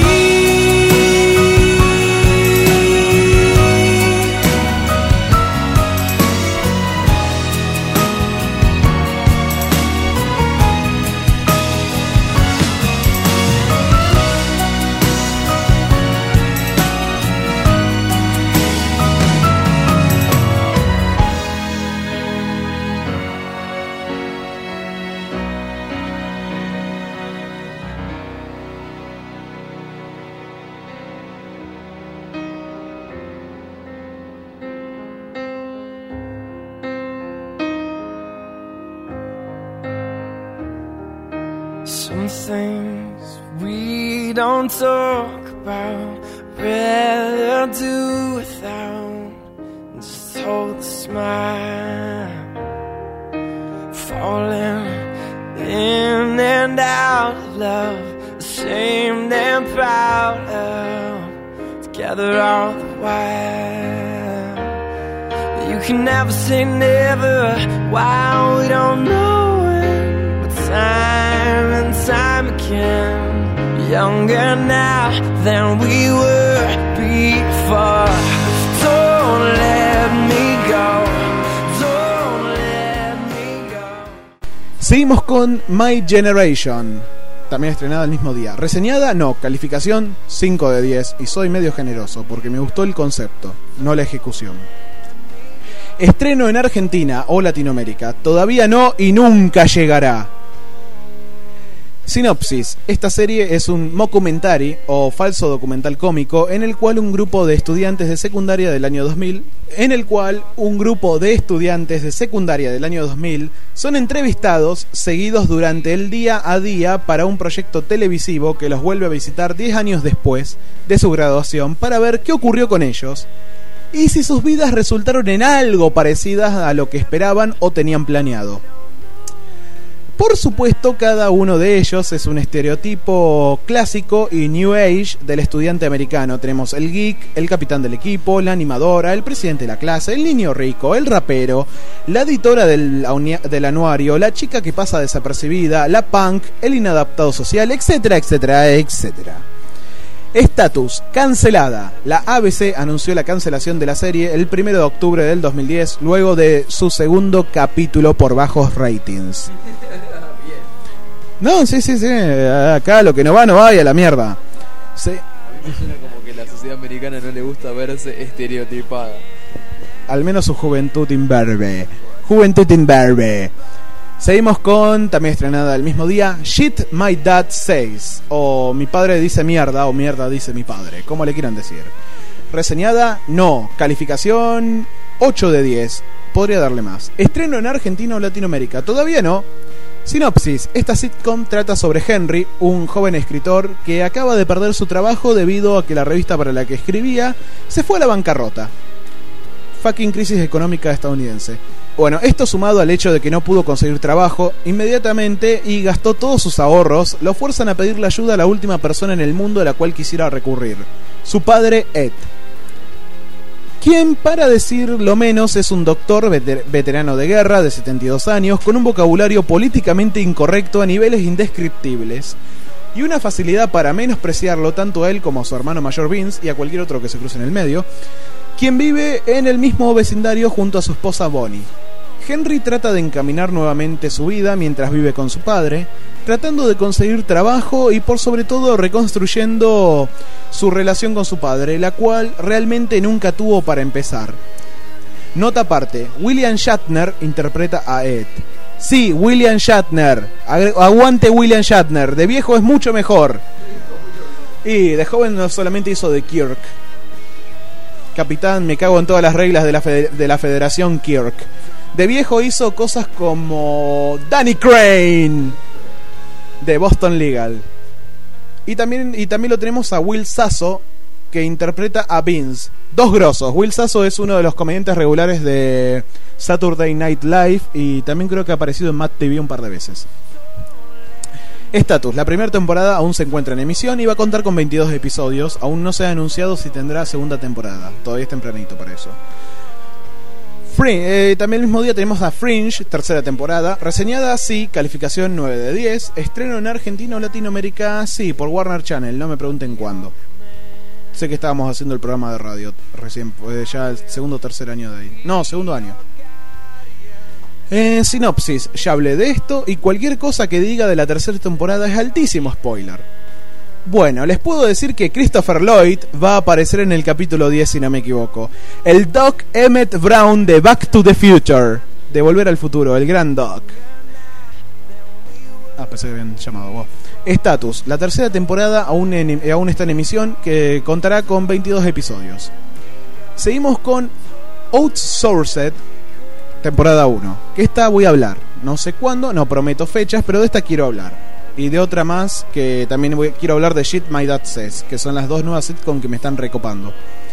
Some things we don't talk about, rather do without. Just hold the smile, falling in and out of love, ashamed and proud of, together all the while. But you can never say never, why we don't know it, but time and time again, younger now than we were before. Don't let me go, don't let me go. Seguimos con My Generation, también estrenada el mismo día. Reseñada, no, calificación cinco de diez, y soy medio generoso porque me gustó el concepto, no la ejecución. Estreno en Argentina o Latinoamérica, todavía no y nunca llegará. Sinopsis: esta serie es un mockumentary o falso documental cómico en el cual un grupo de estudiantes de secundaria del año dos mil en el cual un grupo de estudiantes de secundaria del año dos mil son entrevistados seguidos durante el día a día para un proyecto televisivo que los vuelve a visitar diez años después de su graduación para ver qué ocurrió con ellos y si sus vidas resultaron en algo parecidas a lo que esperaban o tenían planeado. Por supuesto, cada uno de ellos es un estereotipo clásico y new age del estudiante americano. Tenemos el geek, el capitán del equipo, la animadora, el presidente de la clase, el niño rico, el rapero, la editora del, del anuario, la chica que pasa desapercibida, la punk, el inadaptado social, etcétera, etcétera, etcétera. Estatus, cancelada. La A B C anunció la cancelación de la serie el primero de octubre del dos mil diez, luego de su segundo capítulo por bajos ratings. No, sí, sí, sí. Acá lo que no va, no va y a la mierda. Sí. A mí me suena como que la sociedad americana no le gusta verse estereotipada. Al menos su juventud imberbe. Juventud imberbe. Seguimos con, también estrenada el mismo día, Shit My Dad Says, o Mi Padre Dice Mierda, o Mierda Dice Mi Padre, como le quieran decir. Reseñada, no. Calificación, ocho de diez. Podría darle más. Estreno en Argentina o Latinoamérica, todavía no. Sinopsis, esta sitcom trata sobre Henry, un joven escritor que acaba de perder su trabajo debido a que la revista para la que escribía se fue a la bancarrota. Fucking crisis económica estadounidense. Bueno, esto sumado al hecho de que no pudo conseguir trabajo inmediatamente y gastó todos sus ahorros, lo fuerzan a pedirle ayuda a la última persona en el mundo a la cual quisiera recurrir, su padre Ed, quien, para decir lo menos, es un doctor veter- veterano de guerra de setenta y dos años con un vocabulario políticamente incorrecto a niveles indescriptibles y una facilidad para menospreciarlo tanto a él como a su hermano mayor Vince y a cualquier otro que se cruce en el medio, quien vive en el mismo vecindario junto a su esposa Bonnie. Henry trata de encaminar nuevamente su vida mientras vive con su padre, tratando de conseguir trabajo y por sobre todo reconstruyendo su relación con su padre, la cual realmente nunca tuvo para empezar. Nota aparte, William Shatner interpreta a Ed. Sí, William Shatner. Aguante William Shatner. De viejo es mucho mejor. Y de joven no solamente hizo de Kirk. Capitán, me cago en todas las reglas de la, fede- de la Federación Kirk. De viejo hizo cosas como Danny Crane de Boston Legal. Y también, y también lo tenemos a Will Sasso, que interpreta a Vince. Dos grosos. Will Sasso es uno de los comediantes regulares de Saturday Night Live y también creo que ha aparecido en Mad T V un par de veces. Estatus, la primera temporada aún se encuentra en emisión y va a contar con veintidós episodios. Aún no se ha anunciado si tendrá segunda temporada. Todavía es tempranito para eso. Fringe, eh, también el mismo día tenemos a Fringe, tercera temporada. Reseñada, sí, calificación nueve de diez. Estreno en Argentina o Latinoamérica, sí, por Warner Channel, no me pregunten cuándo. Sé que estábamos haciendo el programa de radio recién, pues ya el segundo o tercer año de ahí. No, segundo año. Eh, sinopsis, ya hablé de esto y cualquier cosa que diga de la tercera temporada es altísimo spoiler. Bueno, les puedo decir que Christopher Lloyd va a aparecer en el capítulo diez, si no me equivoco. El Doc Emmett Brown de Back to the Future, de Volver al Futuro, el gran Doc. Ah, pensé que habían llamado vos. Estatus, la tercera temporada aún, en, aún está en emisión, que contará con veintidós episodios. Seguimos con Outsourced, temporada uno, que esta voy a hablar. No sé cuándo, no prometo fechas, pero de esta quiero hablar. Y de otra más, que también voy, quiero hablar de Shit My Dad Says, que son las dos nuevas sitcom que me están recopando.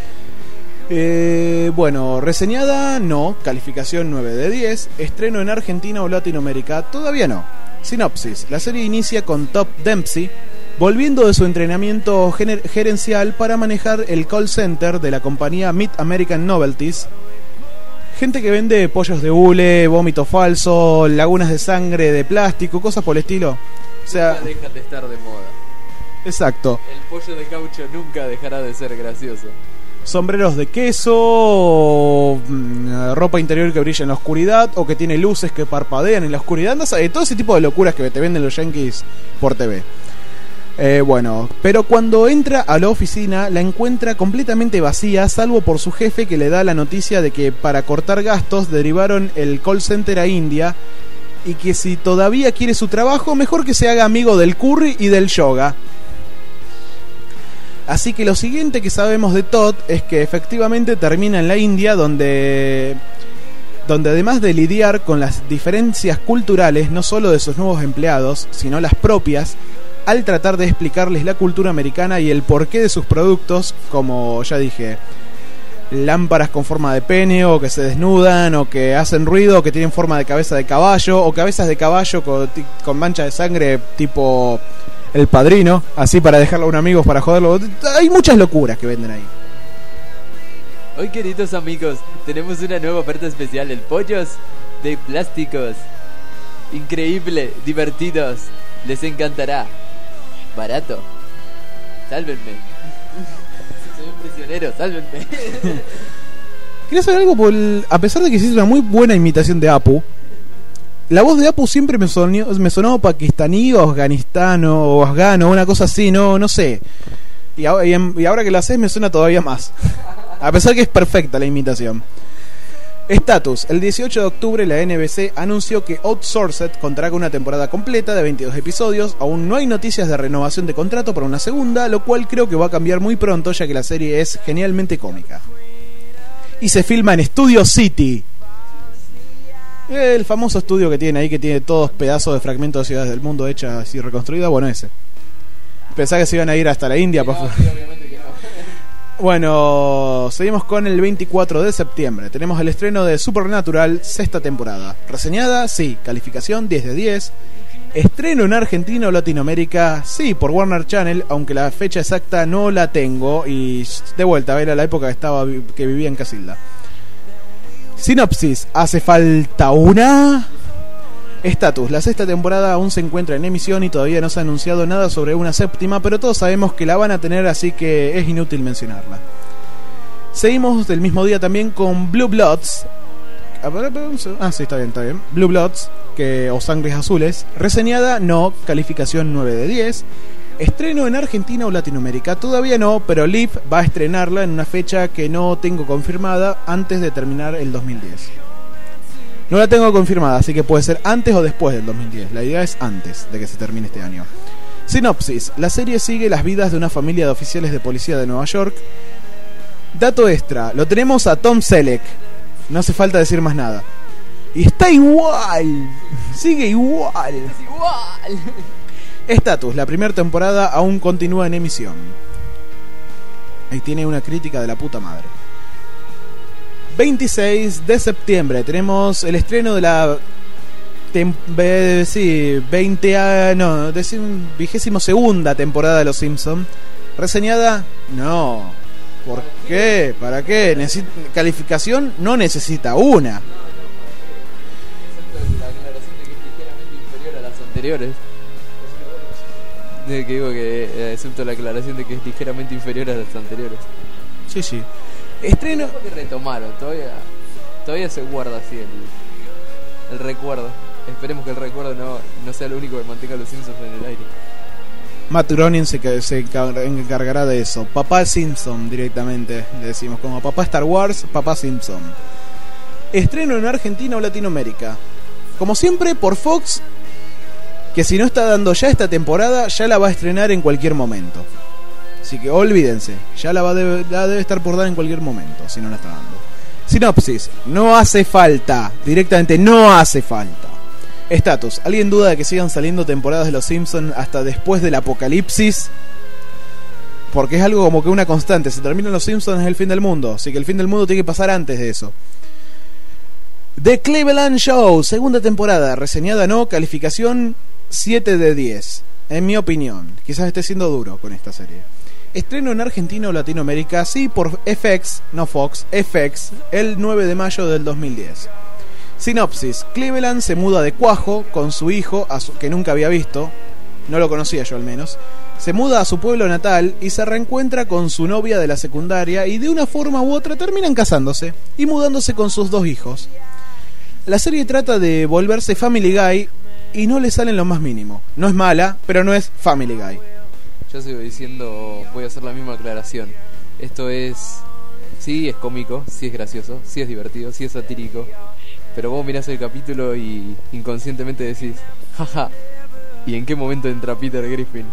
Eh, bueno, reseñada, no. Calificación nueve de diez. Estreno en Argentina o Latinoamérica, todavía no. Sinopsis, la serie inicia con Top Dempsey volviendo de su entrenamiento gener- gerencial para manejar el call center de la compañía Mid American Novelties. Gente que vende pollos de hule, vómito falso, lagunas de sangre de plástico, cosas por el estilo. O sea, nunca deja de estar de moda. Exacto. El pollo de caucho nunca dejará de ser gracioso. Sombreros de queso, mmm, ropa interior que brilla en la oscuridad o que tiene luces que parpadean en la oscuridad. No sé, todo ese tipo de locuras que te venden los yankees por T V. Eh, bueno, pero cuando entra a la oficina la encuentra completamente vacía, salvo por su jefe que le da la noticia de que para cortar gastos derivaron el call center a India y que si todavía quiere su trabajo, mejor que se haga amigo del curry y del yoga. Así que lo siguiente que sabemos de Todd es que efectivamente termina en la India, donde, donde además de lidiar con las diferencias culturales, no solo de sus nuevos empleados, sino las propias, al tratar de explicarles la cultura americana y el porqué de sus productos, como ya dije, lámparas con forma de pene, o que se desnudan, o que hacen ruido, o que tienen forma de cabeza de caballo, o cabezas de caballo con, con mancha de sangre tipo El Padrino, así para dejarlo a un amigo para joderlo. Hay muchas locuras que venden ahí. Hoy, queridos amigos, tenemos una nueva oferta especial, el pollos de plásticos. Increíble, divertidos, les encantará. Barato. Sálvenme. camionero, sálvenme. Quería saber algo, por el- a pesar de que hiciste una muy buena imitación de Apu, la voz de Apu siempre me sonó, me sonó pakistaní o afganistano o afgano, una cosa así, no, no sé. Y, ahora- y en- y ahora que lo haces me suena todavía más. A pesar que es perfecta la imitación. Estatus: el dieciocho de octubre la N B C anunció que Outsourced contará con una temporada completa de veintidós episodios. Aún no hay noticias de renovación de contrato para una segunda, lo cual creo que va a cambiar muy pronto, ya que la serie es genialmente cómica. Y se filma en Studio City, el famoso estudio que tiene ahí, que tiene todos pedazos de fragmentos de ciudades del mundo hechas y reconstruidas. Bueno, ese. Pensaba que se iban a ir hasta la India. No, por sí, obviamente que no. Bueno, seguimos con el veinticuatro de septiembre. Tenemos el estreno de Supernatural, sexta temporada. Reseñada, sí. Calificación diez de diez. Estreno en Argentina o Latinoamérica, sí, por Warner Channel, aunque la fecha exacta no la tengo. Y de vuelta, era la época que, estaba, que vivía en Casilda. Sinopsis: ¿hace falta una? Estatus: la sexta temporada aún se encuentra en emisión y todavía no se ha anunciado nada sobre una séptima, pero todos sabemos que la van a tener, así que es inútil mencionarla. Seguimos del mismo día también con Blue Bloods. Ah, sí, está bien, está bien. Blue Bloods, que, o Sangres Azules. Reseñada, no. Calificación nueve de diez. Estreno en Argentina o Latinoamérica, todavía no, pero Liv va a estrenarla en una fecha que no tengo confirmada antes de terminar el dos mil diez. No la tengo confirmada, así que puede ser antes o después del dos mil diez. La idea es antes de que se termine este año. Sinopsis: la serie sigue las vidas de una familia de oficiales de policía de Nueva York. Dato extra: lo tenemos a Tom Selleck. No hace falta decir más nada. Y está igual. Sigue igual. Es igual. Estatus: la primera temporada aún continúa en emisión. Ahí tiene una crítica de la puta madre. veintiséis de septiembre tenemos el estreno de la tem- ve- sí, veinte a, no, vigésimo segunda temporada de Los Simpsons. Reseñada, no. ¿Por qué? ¿Para qué? Necesi- calificación no necesita una. La aclaración de que es ligeramente inferior a las anteriores. De que digo que eh, excepto la aclaración de que es ligeramente inferior a las anteriores. Sí, sí. Estreno. Que retomaron, todavía todavía se guarda así el, el recuerdo. Esperemos que el recuerdo no, no sea lo único que mantenga a los Simpsons en el aire. Matt Groening se, ca- se ca- encargará de eso. Papá Simpson directamente, le decimos. Como papá Star Wars, papá Simpson. Estreno en Argentina o Latinoamérica. Como siempre, por Fox, que si no está dando ya esta temporada, ya la va a estrenar en cualquier momento. Así que olvídense, ya la, va debe, la debe estar por dar en cualquier momento, si no la está dando. Sinopsis: no hace falta, directamente no hace falta. Estatus: ¿alguien duda de que sigan saliendo temporadas de Los Simpsons hasta después del apocalipsis? Porque es algo como que una constante. Se terminan Los Simpsons, es el fin del mundo. Así que el fin del mundo tiene que pasar antes de eso. The Cleveland Show, segunda temporada. Reseñada no, calificación siete de diez. En mi opinión. Quizás esté siendo duro con esta serie. Estreno en Argentina o Latinoamérica, sí, por F X, no Fox, F X, el nueve de mayo del dos mil diez. Sinopsis: Cleveland se muda de Cuajo con su hijo, a su, que nunca había visto, no lo conocía yo al menos. Se muda a su pueblo natal y se reencuentra con su novia de la secundaria y de una forma u otra terminan casándose y mudándose con sus dos hijos. La serie trata de volverse Family Guy y no le sale en lo más mínimo. No es mala, pero no es Family Guy. Yo sigo diciendo, voy a hacer la misma aclaración. Esto es, sí es cómico, sí es gracioso, sí es divertido, sí es satírico. Pero vos mirás el capítulo y inconscientemente decís, jaja, ¿y en qué momento entra Peter Griffin?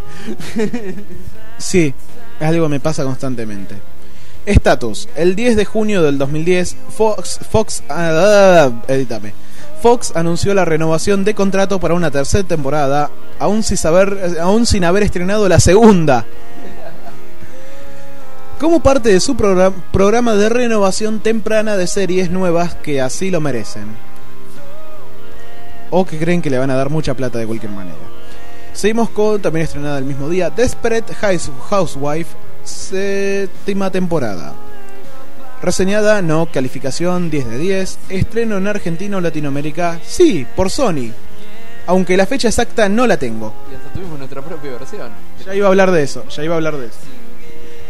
Sí, es algo que me pasa constantemente. Estatus: el diez de junio del dos mil diez, Fox, Fox, uh, edítame. Fox anunció la renovación de contrato para una tercera temporada, aún sin saber, aún sin haber estrenado la segunda. Como parte de su programa, programa de renovación temprana de series nuevas que así lo merecen. O que creen que le van a dar mucha plata de cualquier manera. Seguimos con, también estrenada el mismo día, Desperate Housewife, séptima temporada. Reseñada no, calificación diez de diez. Estreno en Argentina o Latinoamérica, sí, por Sony. Aunque la fecha exacta no la tengo. Y hasta tuvimos nuestra propia versión. Ya iba a hablar de eso, ya iba a hablar de eso.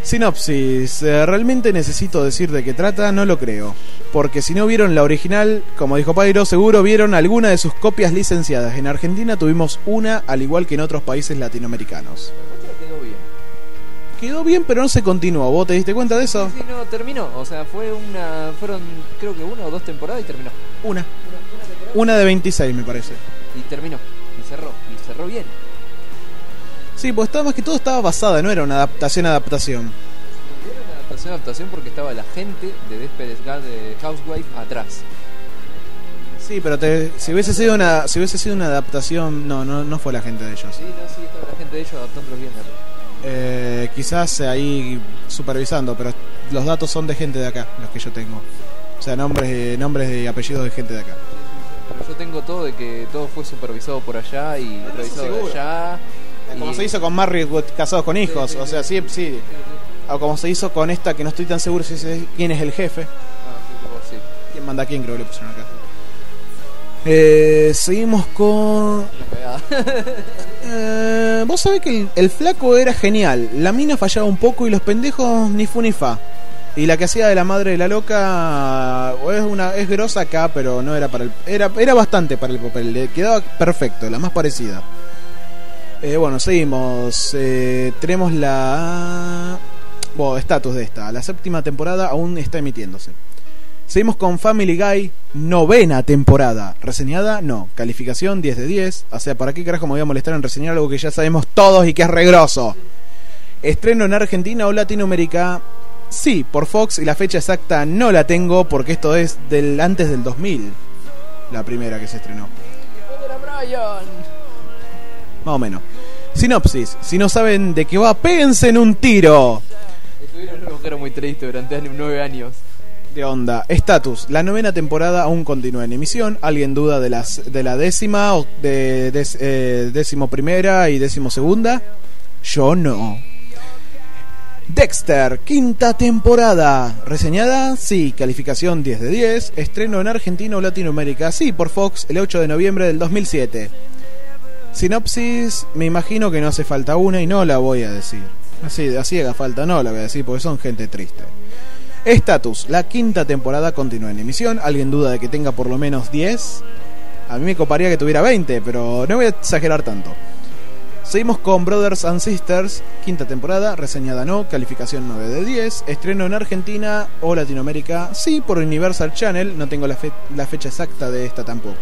Sinopsis. Eh, realmente necesito decir de qué trata, no lo creo. Porque si no vieron la original, como dijo Pyro, seguro vieron alguna de sus copias licenciadas. En Argentina tuvimos una, al igual que en otros países latinoamericanos. Quedó bien. Quedó bien, pero no se continuó. ¿Vos te diste cuenta de eso? Sí, no, terminó. O sea, fue una. Fueron, creo que una o dos temporadas y terminó. Una. Una, una temporada. Una de veintiséis, me parece. Y terminó. Y cerró. Y cerró bien. Sí, pues estaba, más que todo estaba basada, no era una adaptación adaptación. Era una adaptación adaptación porque estaba la gente de Desperate de Housewife atrás. Sí, pero te, si hubiese sido una si hubiese sido una adaptación, no, no, no fue la gente de ellos. Sí, no, sí, estaba la gente de ellos adaptándolos bien atrás. Eh, quizás ahí supervisando, pero los datos son de gente de acá, los que yo tengo. O sea, nombres, nombres y apellidos de gente de acá. Pero yo tengo todo de que todo fue supervisado por allá y revisado de seguro. allá. Como y... se hizo con Marriott, Casados con Hijos, Sí, sí, o sea, sí, sí. O como se hizo con esta, que no estoy tan seguro si es, quién es el jefe. Ah, sí, vos sí. ¿Quién manda a quién? Creo que le pusieron acá. Eh, seguimos con... Una cagada. Eh, vos sabés que el, el flaco era genial. La mina fallaba un poco y los pendejos ni fu ni fa. Y la que hacía de la madre de la loca es una es grosa acá, pero no era para el era era bastante para el papel. Le quedaba perfecto, la más parecida. Eh, bueno, seguimos. Eh, tenemos la bueno, estatus de esta. La séptima temporada aún está emitiéndose. Seguimos con Family Guy, novena temporada. ¿Reseñada? No. Calificación diez de diez. O sea, ¿para qué carajo me voy a molestar en reseñar algo que ya sabemos todos y que es regroso? Estreno en Argentina o Latinoamérica. Sí, por Fox, y la fecha exacta no la tengo porque esto es del antes del dos mil. La primera que se estrenó. Más o menos. Sinopsis. Si no saben de qué va, péguense en un tiro. Estuvieron un agujero muy triste durante nueve años. De onda. Estatus. La novena temporada aún continúa en emisión. ¿Alguien duda de las de la décima o de, de eh, décimo primera y décimo segunda? Yo no. Dexter, quinta temporada. ¿Reseñada? Sí. Calificación diez de diez. Estreno en Argentina o Latinoamérica. Sí, por Fox, el ocho de noviembre del dos mil siete. Sinopsis. Me imagino que no hace falta una y no la voy a decir. Así, así haga falta, no la voy a decir porque son gente triste. Estatus. La quinta temporada continúa en emisión. ¿Alguien duda de que tenga por lo menos diez? A mí me coparía que tuviera veinte, pero no voy a exagerar tanto. Seguimos con Brothers and Sisters, quinta temporada, reseñada no, calificación nueve de diez, estreno en Argentina o Latinoamérica, sí, por Universal Channel, no tengo la, fe- la fecha exacta de esta tampoco.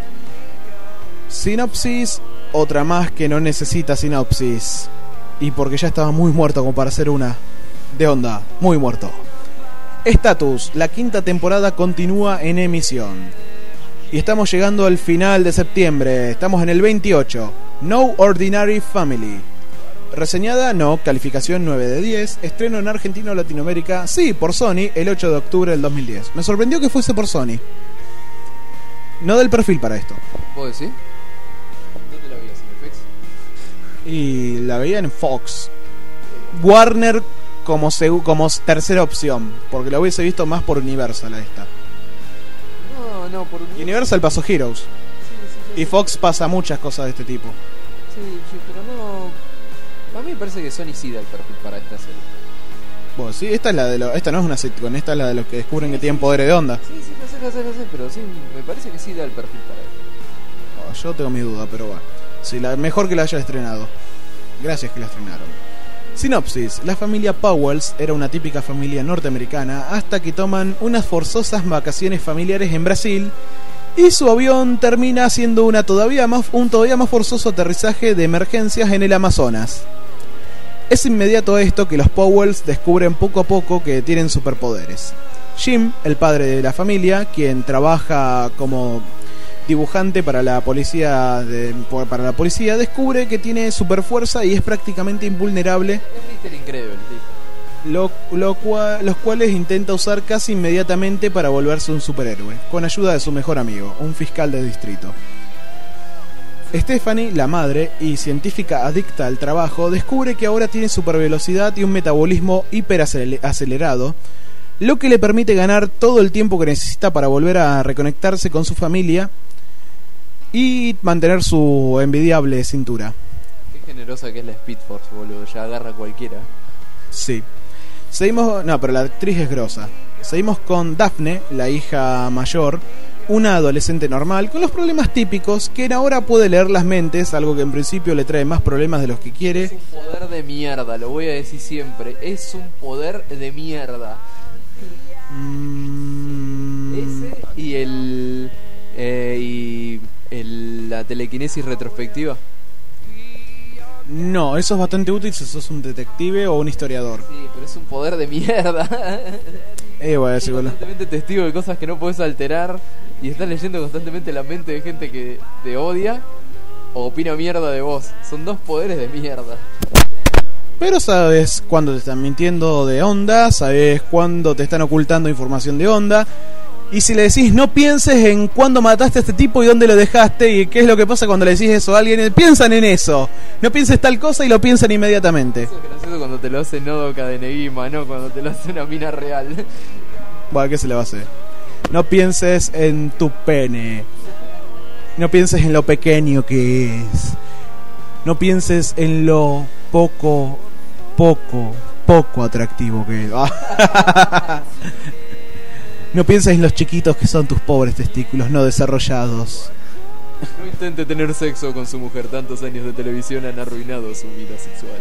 Sinopsis, otra más que no necesita sinopsis, y porque ya estaba muy muerto como para hacer una de onda, muy muerto. Estatus, la quinta temporada continúa en emisión. Y estamos llegando al final de septiembre, estamos en el veintiocho. No Ordinary Family. Reseñada, no, calificación nueve de diez. Estreno en Argentina o Latinoamérica, sí, por Sony, el ocho de octubre del dos mil diez. Me sorprendió que fuese por Sony. No del perfil para esto. ¿Vos decís? ¿Dónde la veías? ¿En F X? Y la veía en Fox. Warner como, seg- como tercera opción, porque la hubiese visto más por Universal a esta. No, no, por un... Universal pasó Heroes. Sí, sí, sí. Y Fox pasa muchas cosas de este tipo. Sí, sí, pero no... A mí me parece que Sony sí da el perfil para esta serie. Bueno, sí, esta es la de lo, esta no es una sitcom, esta es la de los que descubren que tienen poderes de onda. Sí, sí, lo sé, lo sé, lo sé, pero sí, me parece que sí da el perfil para esto. Oh, yo tengo mi duda, pero bueno. Sí, la, mejor que la haya estrenado. Gracias que la estrenaron. Sinopsis. La familia Powells era una típica familia norteamericana hasta que toman unas forzosas vacaciones familiares en Brasil y su avión termina haciendo una todavía más, un todavía más forzoso aterrizaje de emergencias en el Amazonas. Es inmediato a esto que los Powells descubren poco a poco que tienen superpoderes. Jim, el padre de la familia, quien trabaja como dibujante para la policía de, para la policía, descubre que tiene superfuerza y es prácticamente invulnerable, Es mister Incredible, sí. lo, lo cual, los cuales intenta usar casi inmediatamente para volverse un superhéroe, con ayuda de su mejor amigo, un fiscal de distrito. Stephanie, la madre y científica adicta al trabajo, descubre que ahora tiene supervelocidad y un metabolismo hiperacelerado, lo que le permite ganar todo el tiempo que necesita para volver a reconectarse con su familia y mantener su envidiable cintura. Qué generosa que es la Speed Force, boludo, ya agarra a cualquiera. Sí. Seguimos, no, pero la actriz es grosa. Seguimos con Daphne, la hija mayor, una adolescente normal, con los problemas típicos, que ahora puede leer las mentes, algo que en principio le trae más problemas de los que quiere. Es un poder de mierda, lo voy a decir siempre. Es un poder de mierda. Mm... Ese y el... Eh, y el, la telequinesis retrospectiva. No, eso es bastante útil si sos un detective o un historiador. Sí, pero es un poder de mierda. Eh, bueno, Estás constantemente testigo de cosas que no puedes alterar y estás leyendo constantemente la mente de gente que te odia o opina mierda de vos. Son dos poderes de mierda. Pero sabes cuándo te están mintiendo de onda, sabes cuándo te están ocultando información de onda. Y si le decís no pienses en cuándo mataste a este tipo y dónde lo dejaste y qué es lo que pasa cuando le decís eso a alguien, piensan en eso. No pienses tal cosa y lo piensan inmediatamente. Eso es gracioso cuando te lo hace Nodoka de Negima, no cuando te lo hace una mina real. Bueno, ¿qué se le va a hacer? No pienses en tu pene. No pienses en lo pequeño que es. No pienses en lo poco, poco, poco atractivo que es. No pienses en los chiquitos que son tus pobres testículos no desarrollados. No intente tener sexo con su mujer. Tantos años de televisión han arruinado su vida sexual.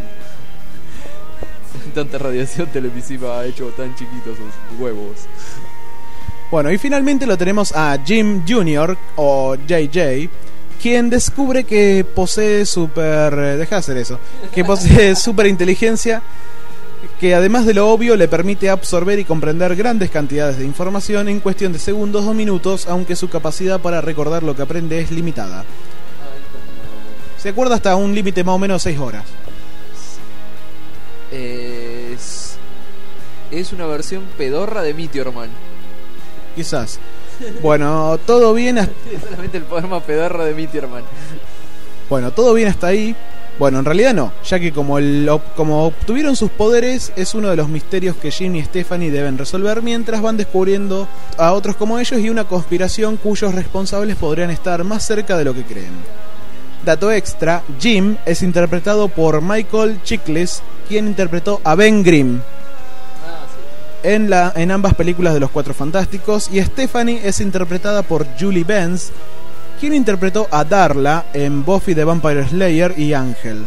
Tanta radiación televisiva ha hecho tan chiquitos sus huevos. Bueno, y finalmente lo tenemos a Jim junior o J J, quien descubre que posee super... Deja de hacer eso. Que posee super inteligencia, que además de lo obvio le permite absorber y comprender grandes cantidades de información en cuestión de segundos o minutos, aunque su capacidad para recordar lo que aprende es limitada. Se acuerda hasta un límite más o menos seis horas. Es... es una versión pedorra de Meteor Man. Quizás. Bueno, todo bien hasta... solamente el poder más pedorra de Meteor Man. Bueno, todo bien hasta ahí. Bueno, en realidad no, ya que como, el, como obtuvieron sus poderes, es uno de los misterios que Jim y Stephanie deben resolver mientras van descubriendo a otros como ellos y una conspiración cuyos responsables podrían estar más cerca de lo que creen. Dato extra, Jim es interpretado por Michael Chiklis, quien interpretó a Ben Grimm en, la, en ambas películas de los Cuatro Fantásticos, y Stephanie es interpretada por Julie Benz, quien interpretó a Darla en Buffy the Vampire Slayer y Ángel.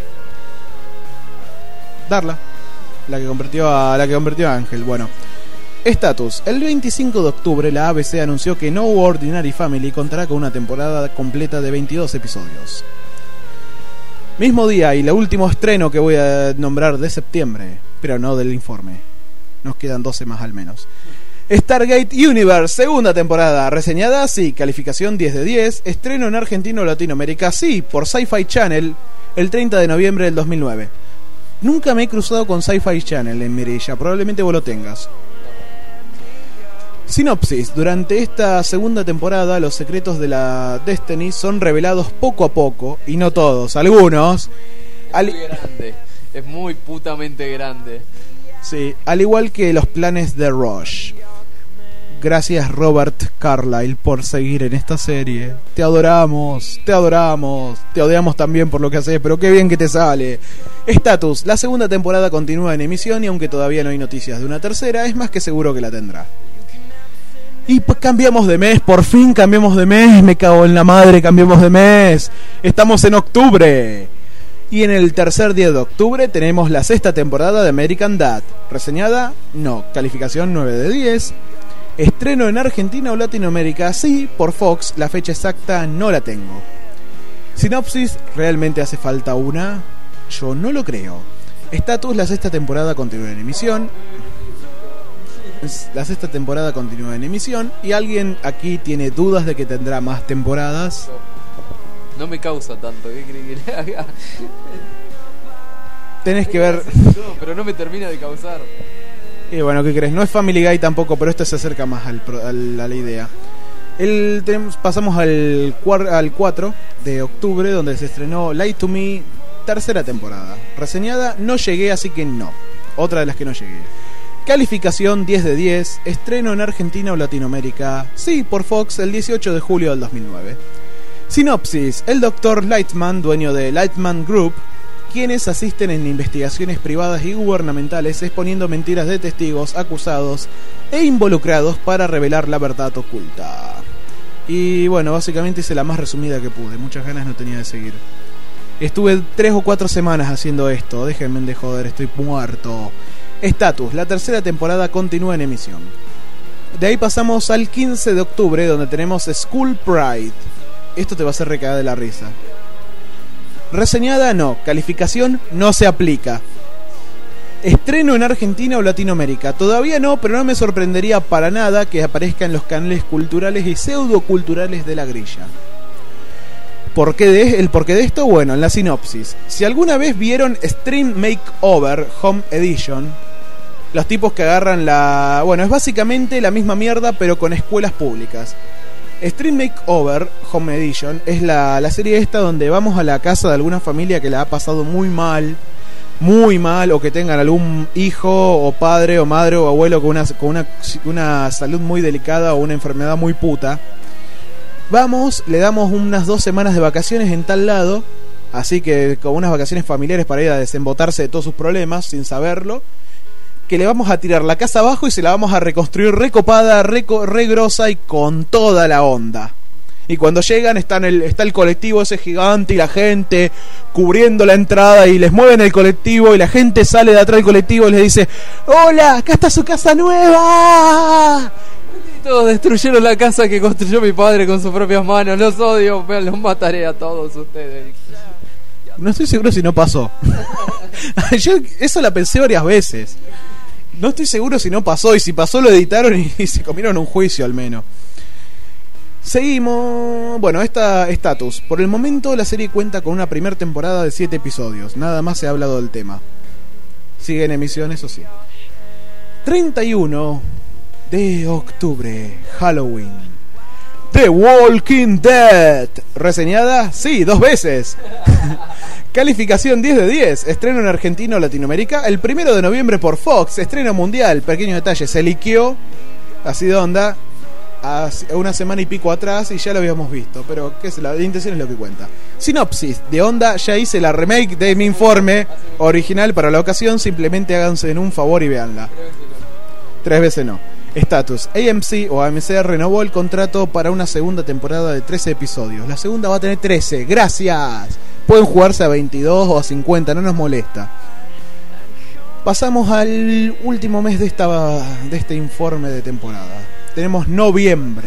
Darla, la que convirtió a la que convirtió a Ángel. Bueno, estatus. El veinticinco de octubre la A B C anunció que No Ordinary Family contará con una temporada completa de veintidós episodios. Mismo día y el último estreno que voy a nombrar de septiembre, pero no del informe. Nos quedan doce más al menos. Stargate Universe, segunda temporada, reseñada, sí, calificación diez de diez, estreno en Argentina o Latinoamérica, sí, por Sci-Fi Channel, el treinta de noviembre del dos mil nueve. Nunca me he cruzado con Sci-Fi Channel en Mirilla, probablemente vos lo tengas. Sinopsis: durante esta segunda temporada, los secretos de la Destiny son revelados poco a poco, y no todos, algunos. Es al... muy grande, es muy putamente grande. Sí, al igual que los planes de Rush. Gracias Robert Carlyle por seguir en esta serie. Te adoramos, te adoramos, te odiamos también por lo que haces, pero qué bien que te sale. Estatus: la segunda temporada continúa en emisión y aunque todavía no hay noticias de una tercera, es más que seguro que la tendrá. Y pues cambiamos de mes, por fin cambiamos de mes, me cago en la madre, cambiamos de mes. Estamos en octubre. Y en el tercer día de octubre tenemos la sexta temporada de American Dad. Reseñada, no, calificación nueve de diez. Estreno en Argentina o Latinoamérica, sí, por Fox, la fecha exacta no la tengo. Sinopsis: ¿realmente hace falta una? Yo no lo creo. Estatus: la sexta temporada continúa en emisión. La sexta temporada continúa en emisión. ¿Y alguien aquí tiene dudas de que tendrá más temporadas? No me causa tanto, ¿qué creen que le haga? Tenés que ver... No, pero no me termina de causar. Y bueno, ¿qué crees? No es Family Guy tampoco, pero este se acerca más al, al, a la idea. El, tenemos, pasamos al, al cuatro de octubre, donde se estrenó Lie to Me, tercera temporada. Reseñada, no llegué, así que no. Otra de las que no llegué. Calificación diez de diez. Estreno en Argentina o Latinoamérica, sí, por Fox, el dieciocho de julio del dos mil nueve. Sinopsis: el doctor Lightman, dueño de Lightman Group, quienes asisten en investigaciones privadas y gubernamentales exponiendo mentiras de testigos, acusados e involucrados para revelar la verdad oculta. Y bueno, básicamente hice la más resumida que pude, muchas ganas no tenía de seguir. Estuve tres o cuatro semanas haciendo esto, déjenme de joder, estoy muerto. Status, la tercera temporada continúa en emisión. De ahí pasamos al quince de octubre, donde tenemos School Pride. Esto te va a hacer recaer de la risa. Reseñada no, calificación no se aplica. Estreno en Argentina o Latinoamérica. Todavía no, pero no me sorprendería para nada que aparezca en los canales culturales y pseudoculturales de la grilla. ¿Por qué de, el porqué de esto? Bueno, en la sinopsis. Si alguna vez vieron Stream Makeover Home Edition, los tipos que agarran la... Bueno, es básicamente la misma mierda, pero con escuelas públicas. Stream Makeover Home Edition es la, la serie esta donde vamos a la casa de alguna familia que la ha pasado muy mal, muy mal, o que tengan algún hijo o padre o madre o abuelo con una, con una, una salud muy delicada o una enfermedad muy puta. Vamos, le damos unas dos semanas de vacaciones en tal lado, así que con unas vacaciones familiares para ir a desembotarse de todos sus problemas sin saberlo, que le vamos a tirar la casa abajo y se la vamos a reconstruir recopada, re, re grosa y con toda la onda. Y cuando llegan están el, está el colectivo ese gigante y la gente cubriendo la entrada y les mueven el colectivo y la gente sale de atrás del colectivo y les dice: ¡Hola! ¡Acá está su casa nueva! Todos destruyeron la casa que construyó mi padre con sus propias manos. Los odio, los mataré a todos ustedes. No estoy seguro si no pasó. Yo eso la pensé varias veces. No estoy seguro si no pasó, y si pasó lo editaron y, y se comieron un juicio al menos. Seguimos. Bueno, esta estatus. Por el momento la serie cuenta con una primera temporada de siete episodios. Nada más se ha hablado del tema. Sigue en emisión, eso sí. treinta y uno de octubre, Halloween. The Walking Dead. ¿Reseñada? Sí, dos veces. Calificación diez de diez. Estreno en Argentina o Latinoamérica el primero de noviembre por Fox. Estreno mundial. Pequeño detalle, se liqueó así de onda hace una semana y pico atrás y ya lo habíamos visto, pero qué es la, la intención es lo que cuenta. Sinopsis de onda: ya hice la remake de mi informe original para la ocasión, simplemente háganse en un favor y véanla. Tres veces no. Status: A M C o A M C renovó el contrato para una segunda temporada de trece episodios. La segunda va a tener trece, gracias. Pueden jugarse a veintidós o a cincuenta, no nos molesta. Pasamos al último mes de esta de este informe de temporada. Tenemos noviembre.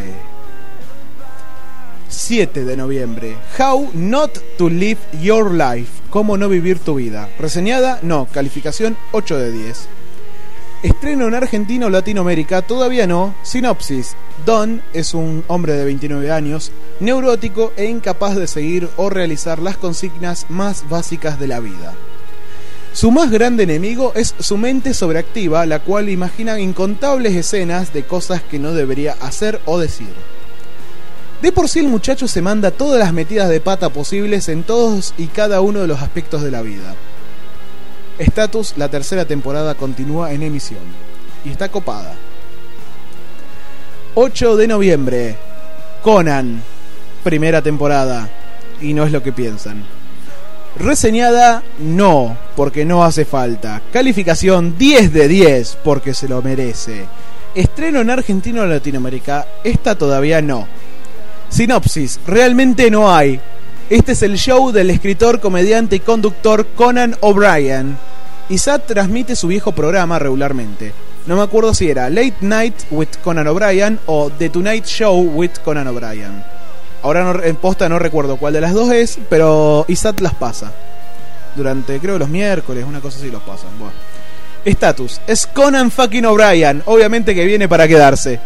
siete de noviembre. How Not to Live Your Life. Cómo no vivir tu vida. Reseñada, no. Calificación ocho de diez. Estreno en Argentina o Latinoamérica, todavía no. Sinopsis: Don es un hombre de veintinueve años, neurótico e incapaz de seguir o realizar las consignas más básicas de la vida. Su más grande enemigo es su mente sobreactiva, la cual imagina incontables escenas de cosas que no debería hacer o decir. De por sí el muchacho se manda todas las metidas de pata posibles en todos y cada uno de los aspectos de la vida. Status: la tercera temporada continúa en emisión y está copada. ocho de noviembre, Conan, primera temporada, y no es lo que piensan. Reseñada, no, porque no hace falta. Calificación diez de diez, porque se lo merece. Estreno en Argentina o Latinoamérica, esta todavía no. Sinopsis: realmente no hay. Este es el show del escritor, comediante y conductor Conan O'Brien. Isaac transmite su viejo programa regularmente. No me acuerdo si era Late Night with Conan O'Brien o The Tonight Show with Conan O'Brien. Ahora no, en posta no recuerdo cuál de las dos es, pero Isaac las pasa. Durante, creo, los miércoles, una cosa así los pasan. Bueno. Status: es Conan fucking O'Brien. Obviamente que viene para quedarse.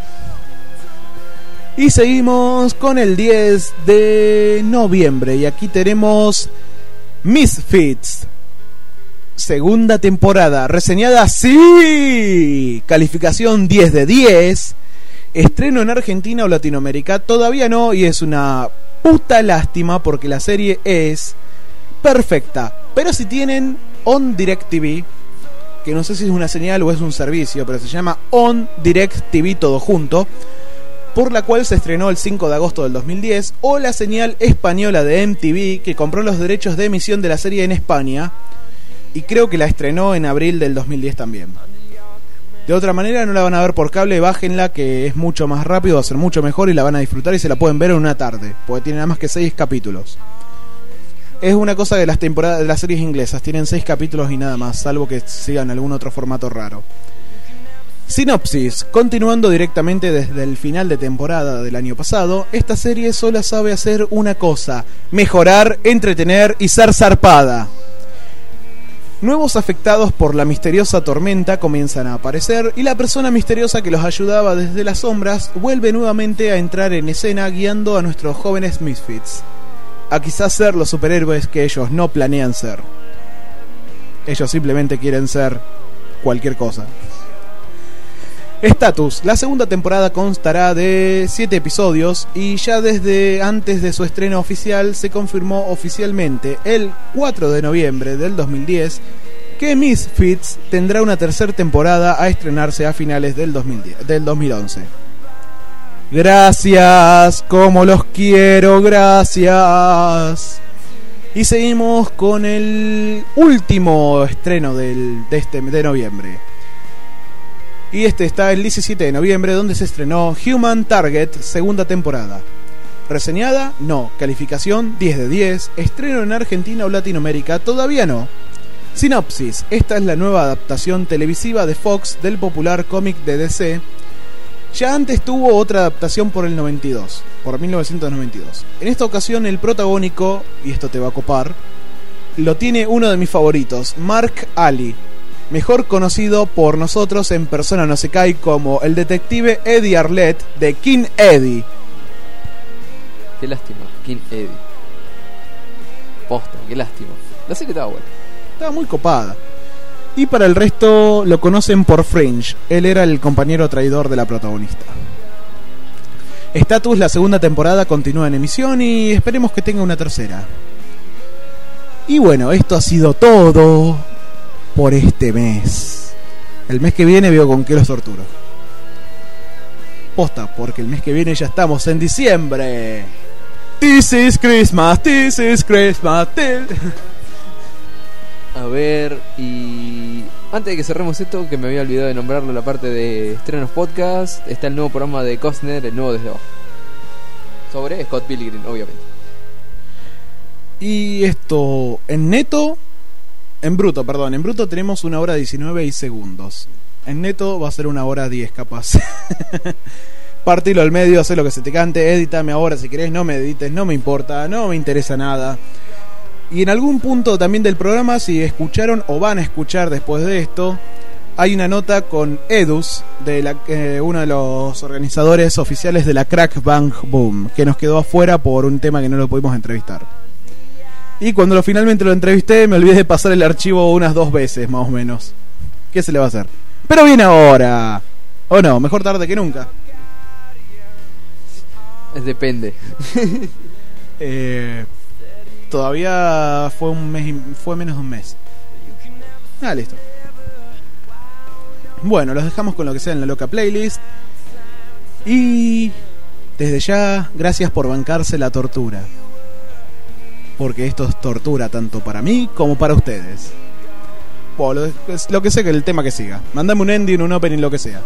Y seguimos con el diez de noviembre. Y aquí tenemos Misfits, segunda temporada. Reseñada, sí. Calificación diez de diez. Estreno en Argentina o Latinoamérica, todavía no, y es una puta lástima porque la serie es perfecta. Pero si tienen On Direct T V, que no sé si es una señal o es un servicio, pero se llama On Direct T V todo junto, por la cual se estrenó el cinco de agosto del dos mil diez, o la señal española de M T V, que compró los derechos de emisión de la serie en España, y creo que la estrenó en abril del dos mil diez también. De otra manera no la van a ver por cable, bájenla, que es mucho más rápido, va a ser mucho mejor y la van a disfrutar y se la pueden ver en una tarde, porque tiene nada más que seis capítulos. Es una cosa de las temporadas de las series inglesas, tienen seis capítulos y nada más, salvo que sigan algún otro formato raro. Sinopsis. Continuando directamente desde el final de temporada del año pasado, esta serie solo sabe hacer una cosa: mejorar, entretener y ser zarpada. Nuevos afectados por la misteriosa tormenta comienzan a aparecer y la persona misteriosa que los ayudaba desde las sombras vuelve nuevamente a entrar en escena, guiando a nuestros jóvenes misfits a quizás ser los superhéroes que ellos no planean ser. Ellos simplemente quieren ser cualquier cosa. Status. La segunda temporada constará de siete episodios y ya desde antes de su estreno oficial se confirmó oficialmente el cuatro de noviembre del dos mil diez que Misfits tendrá una tercera temporada a estrenarse a finales del, dos mil diez, del dos mil once. Gracias, como los quiero, gracias. Y seguimos con el último estreno del, de, este, de noviembre. Y este está el diecisiete de noviembre, donde se estrenó Human Target, segunda temporada. ¿Reseñada? No. Calificación diez de diez. Estreno en Argentina o Latinoamérica, todavía no. Sinopsis. Esta es la nueva adaptación televisiva de Fox del popular cómic de D C. Ya antes tuvo otra adaptación por el noventa y dos, por mil novecientos noventa y dos. En esta ocasión el protagónico, y esto te va a copar, lo tiene uno de mis favoritos, Mark Ali, mejor conocido por nosotros en Persona no se cae como el detective Eddie Arlett de King Eddie. Qué lástima, King Eddie. Posta, qué lástima. La serie estaba buena. Estaba muy copada. Y para el resto lo conocen por Fringe. Él era el compañero traidor de la protagonista. Status, la segunda temporada continúa en emisión y esperemos que tenga una tercera. Y bueno, esto ha sido todo por este mes. El mes que viene veo con qué los torturo. Posta, porque el mes que viene ya estamos en diciembre. This is Christmas, this is Christmas. A ver, y antes de que cerremos esto, que me había olvidado de nombrarlo, la parte de estrenos podcast, está el nuevo programa de Costner, el nuevo Desde Abajo, sobre Scott Pilgrim, obviamente. Y esto, en neto, en bruto, perdón, en bruto tenemos una hora diecinueve y segundos. En neto va a ser una hora diez capaz. Partilo al medio, haz lo que se te cante, edítame ahora si querés, no me edites, no me importa, no me interesa nada. Y en algún punto también del programa, si escucharon o van a escuchar después de esto, hay una nota con Edus, de la, eh, uno de los organizadores oficiales de la Crack Bang Boom, que nos quedó afuera por un tema que no lo pudimos entrevistar. Y cuando lo, finalmente lo entrevisté, me olvidé de pasar el archivo unas dos veces, más o menos. ¿Qué se le va a hacer? Pero viene ahora. ¿O no? Mejor tarde que nunca. Depende. eh... Todavía fue un mes, fue menos de un mes. Ah, listo. Bueno, los dejamos con lo que sea en la loca playlist. Y desde ya, gracias por bancarse la tortura. Porque esto es tortura tanto para mí como para ustedes. Bueno, lo, lo que sea, que el tema que siga. Mandame un ending, un opening, lo que sea.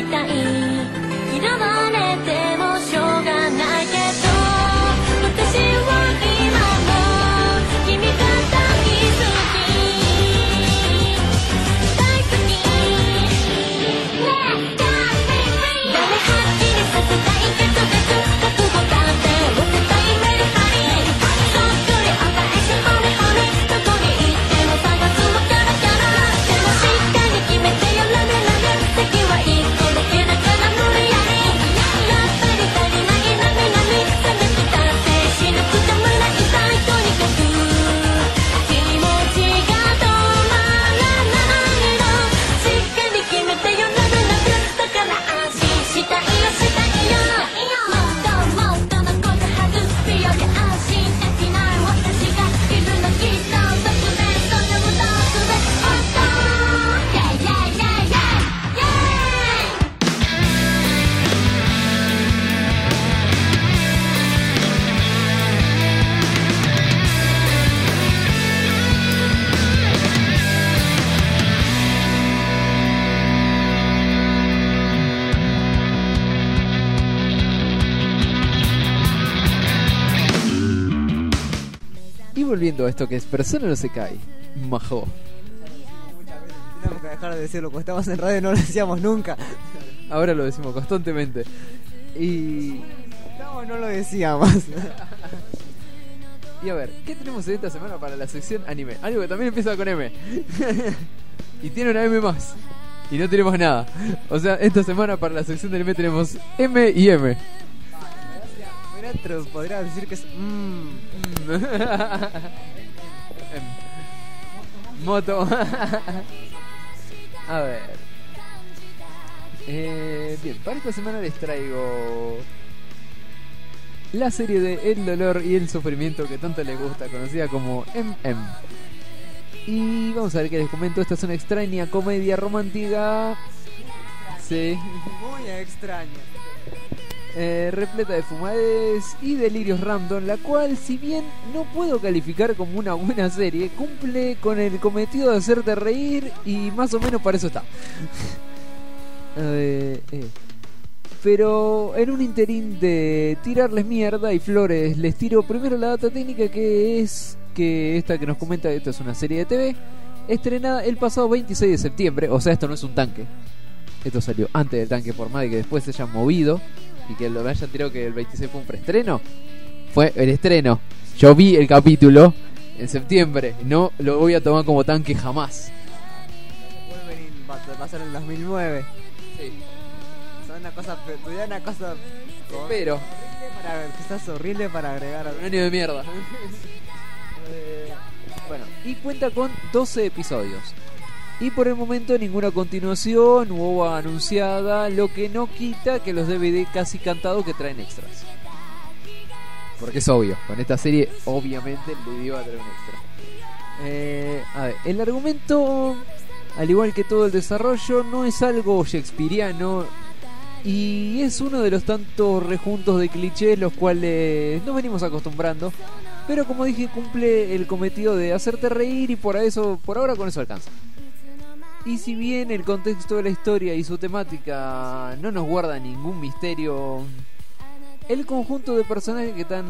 たい嫌われてもしょうがないけど私は今も君が大好き大好きねえ誰はっきりさせたいけど別覚悟だって寄せたいメルカリそっくり与えてほれほれどこに行っても探すのキャラキャラでもしっかり決めてよラメラメ席は一個だけだから無理やりやっぱり足りないラメラメせめて達成しなくてもないさいとにかく気持ちが止まらないのしっかり決めてよラメラメだから安心したいよしたいよもっともっとのこと外すより安心できない私がいるのきっと別でそんなものすべて本当 Yeah yeah yeah yeah yeah い volviendo a esto que es Persona no Sekai, Mahou. Tenemos que dejar de decirlo, porque estamos en radio y no lo decíamos nunca. Ahora lo decimos constantemente. Y... No, no lo decíamos. Y a ver, ¿qué tenemos en esta semana para la sección anime? Algo que también empieza con M. Y tiene una M más. Y no tenemos nada. O sea, esta semana para la sección de anime tenemos M y M. Pero podría decir que es... Mmm... Moto. A ver. Eh, bien, para esta semana les traigo la serie de El dolor y el sufrimiento que tanto les gusta, conocida como M M. Y vamos a ver qué les comento. Esta es una extraña comedia romántica. Sí. Muy extraña. Eh, repleta de fumadez y delirios random, la cual, si bien no puedo calificar como una buena serie, cumple con el cometido de hacerte reír y más o menos para eso está. eh, eh. Pero en un interín de tirarles mierda y flores, les tiro primero la data técnica, que es que esta que nos comenta, esto es una serie de T V estrenada el pasado veintiséis de septiembre, o sea, esto no es un tanque. Esto salió antes del tanque, por más de que después se haya movido y que lo hayan tirado que el veintiséis fue un preestreno. Fue el estreno. Yo vi el capítulo en septiembre. No lo voy a tomar como tanque jamás. Wolverine va a pasar en dos mil nueve. Sí. Son una cosa... Una cosa... Pero para ver, quizás horrible para agregar a... un año de mierda. eh, bueno, y cuenta con doce episodios. Y por el momento ninguna continuación hubo anunciada, lo que no quita que los D V D casi cantados que traen extras. Porque es obvio, con esta serie obviamente el D V D va a traer un extra. Eh, a ver, el argumento, al igual que todo el desarrollo, no es algo shakespeariano y es uno de los tantos rejuntos de clichés los cuales nos venimos acostumbrando. Pero como dije, cumple el cometido de hacerte reír y por eso, por ahora con eso alcanza. Y si bien el contexto de la historia y su temática no nos guarda ningún misterio, el conjunto de personajes que están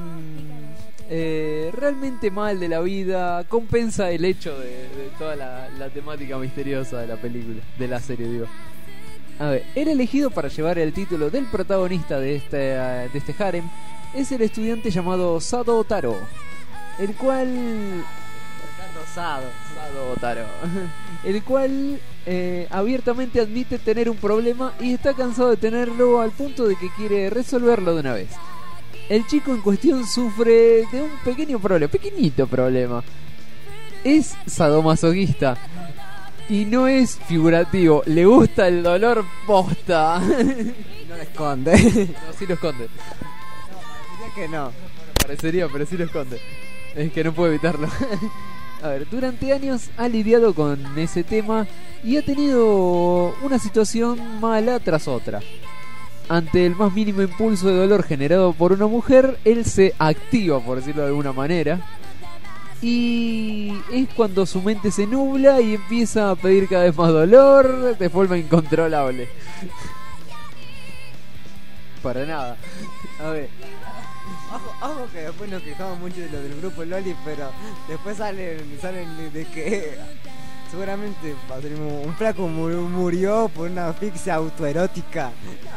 eh, realmente mal de la vida compensa el hecho de, de toda la, la temática misteriosa de la película, de la serie, digo. A ver, el elegido para llevar el título del protagonista de este, de este harem es el estudiante llamado Sado Taro, el cual... Sado. Sado Taro. El cual eh, abiertamente admite tener un problema y está cansado de tenerlo al punto de que quiere resolverlo de una vez. El chico en cuestión sufre de un pequeño problema, pequeñito problema. Es sadomasoquista y no es figurativo, le gusta el dolor posta. No lo esconde. No, sí lo esconde. Diría que no. Parecería, pero sí lo esconde. Es que no puedo evitarlo. A ver, durante años ha lidiado con ese tema y ha tenido una situación mala tras otra. Ante el más mínimo impulso de dolor generado por una mujer, él se activa, por decirlo de alguna manera. Y es cuando su mente se nubla y empieza a pedir cada vez más dolor de forma incontrolable. para nada. A ver. Ojo, ojo que después nos quejamos mucho de lo del grupo Loli, pero después salen, salen de que seguramente un flaco murió por una asfixia autoerótica.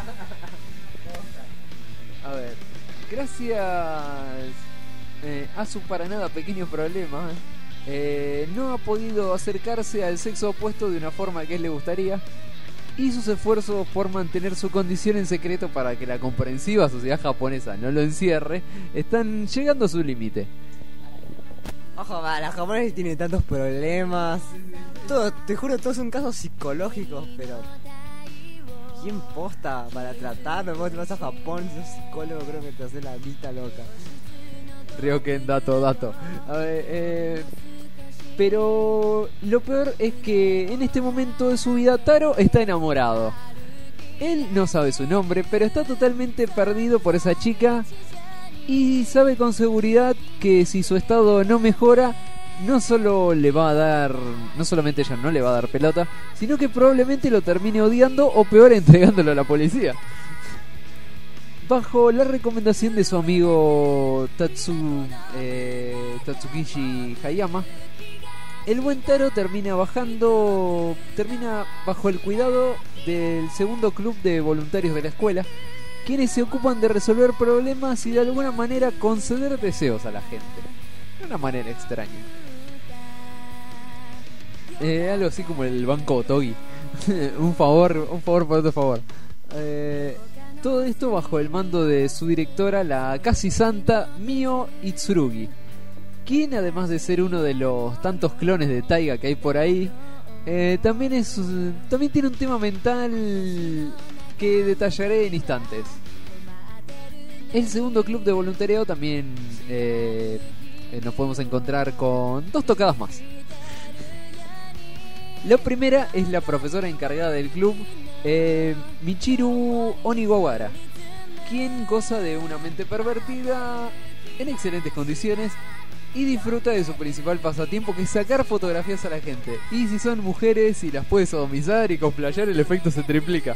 A ver, gracias eh, a su para nada pequeño problema, eh, no ha podido acercarse al sexo opuesto de una forma que él le gustaría, y sus esfuerzos por mantener su condición en secreto para que la comprensiva sociedad japonesa no lo encierre están llegando a su límite. Ojo, va, la japonesa tiene tantos problemas. Todo, te juro, todos son casos psicológicos, pero ¿quién posta para tratarlo? Vos te vas a Japón, sos psicólogo, creo que te hace la vista loca. Ryoken, dato, dato. A ver, eh... pero lo peor es que en este momento de su vida Taro está enamorado. Él no sabe su nombre, pero está totalmente perdido por esa chica y sabe con seguridad que si su estado no mejora, no solo le va a dar, no solamente ella no le va a dar pelota, sino que probablemente lo termine odiando o peor entregándolo a la policía. Bajo la recomendación de su amigo Tatsu, eh, Tatsukishi Hayama, el buen Taro termina bajando, termina bajo el cuidado del segundo club de voluntarios de la escuela, quienes se ocupan de resolver problemas y de alguna manera conceder deseos a la gente, de una manera extraña. Eh, algo así como el banco Otogi. un favor, un favor por otro favor. Eh, todo esto bajo el mando de su directora, la casi santa Mio Itsurugi, quien además de ser uno de los tantos clones de Taiga que hay por ahí, eh, también es también tiene un tema mental que detallaré en instantes. El segundo club de voluntariado también eh, eh, nos podemos encontrar con dos tocadas más. La primera es la profesora encargada del club, eh, Michiru Onigawara, quien goza de una mente pervertida en excelentes condiciones y disfruta de su principal pasatiempo, que es sacar fotografías a la gente. Y si son mujeres y las puede sodomizar y cosplayar, el efecto se triplica.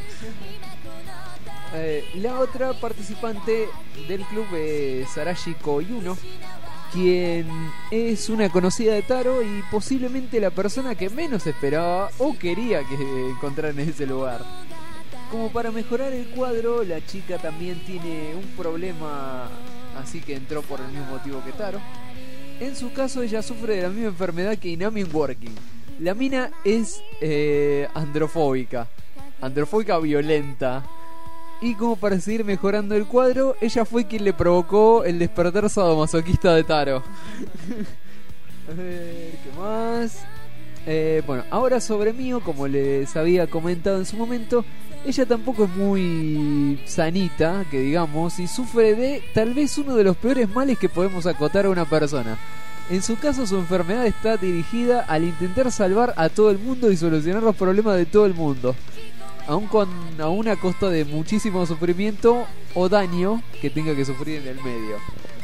Eh, la otra participante del club es Sarashi Koyuno, quien es una conocida de Taro y posiblemente la persona que menos esperaba o quería que encontrar en ese lugar. Como para mejorar el cuadro, la chica también tiene un problema, así que entró por el mismo motivo que Taro. En su caso, ella sufre de la misma enfermedad que Inami en Working. La mina es eh, androfóbica, androfóbica violenta. Y como para seguir mejorando el cuadro, ella fue quien le provocó el despertar sadomasoquista de Taro. A ver, ¿qué más? Eh, bueno, ahora sobre Mio, como les había comentado en su momento, ella tampoco es muy sanita, que digamos, y sufre de tal vez uno de los peores males que podemos acotar a una persona. En su caso, su enfermedad está dirigida al intentar salvar a todo el mundo y solucionar los problemas de todo el mundo, aun con a una costa de muchísimo sufrimiento o daño que tenga que sufrir en el medio.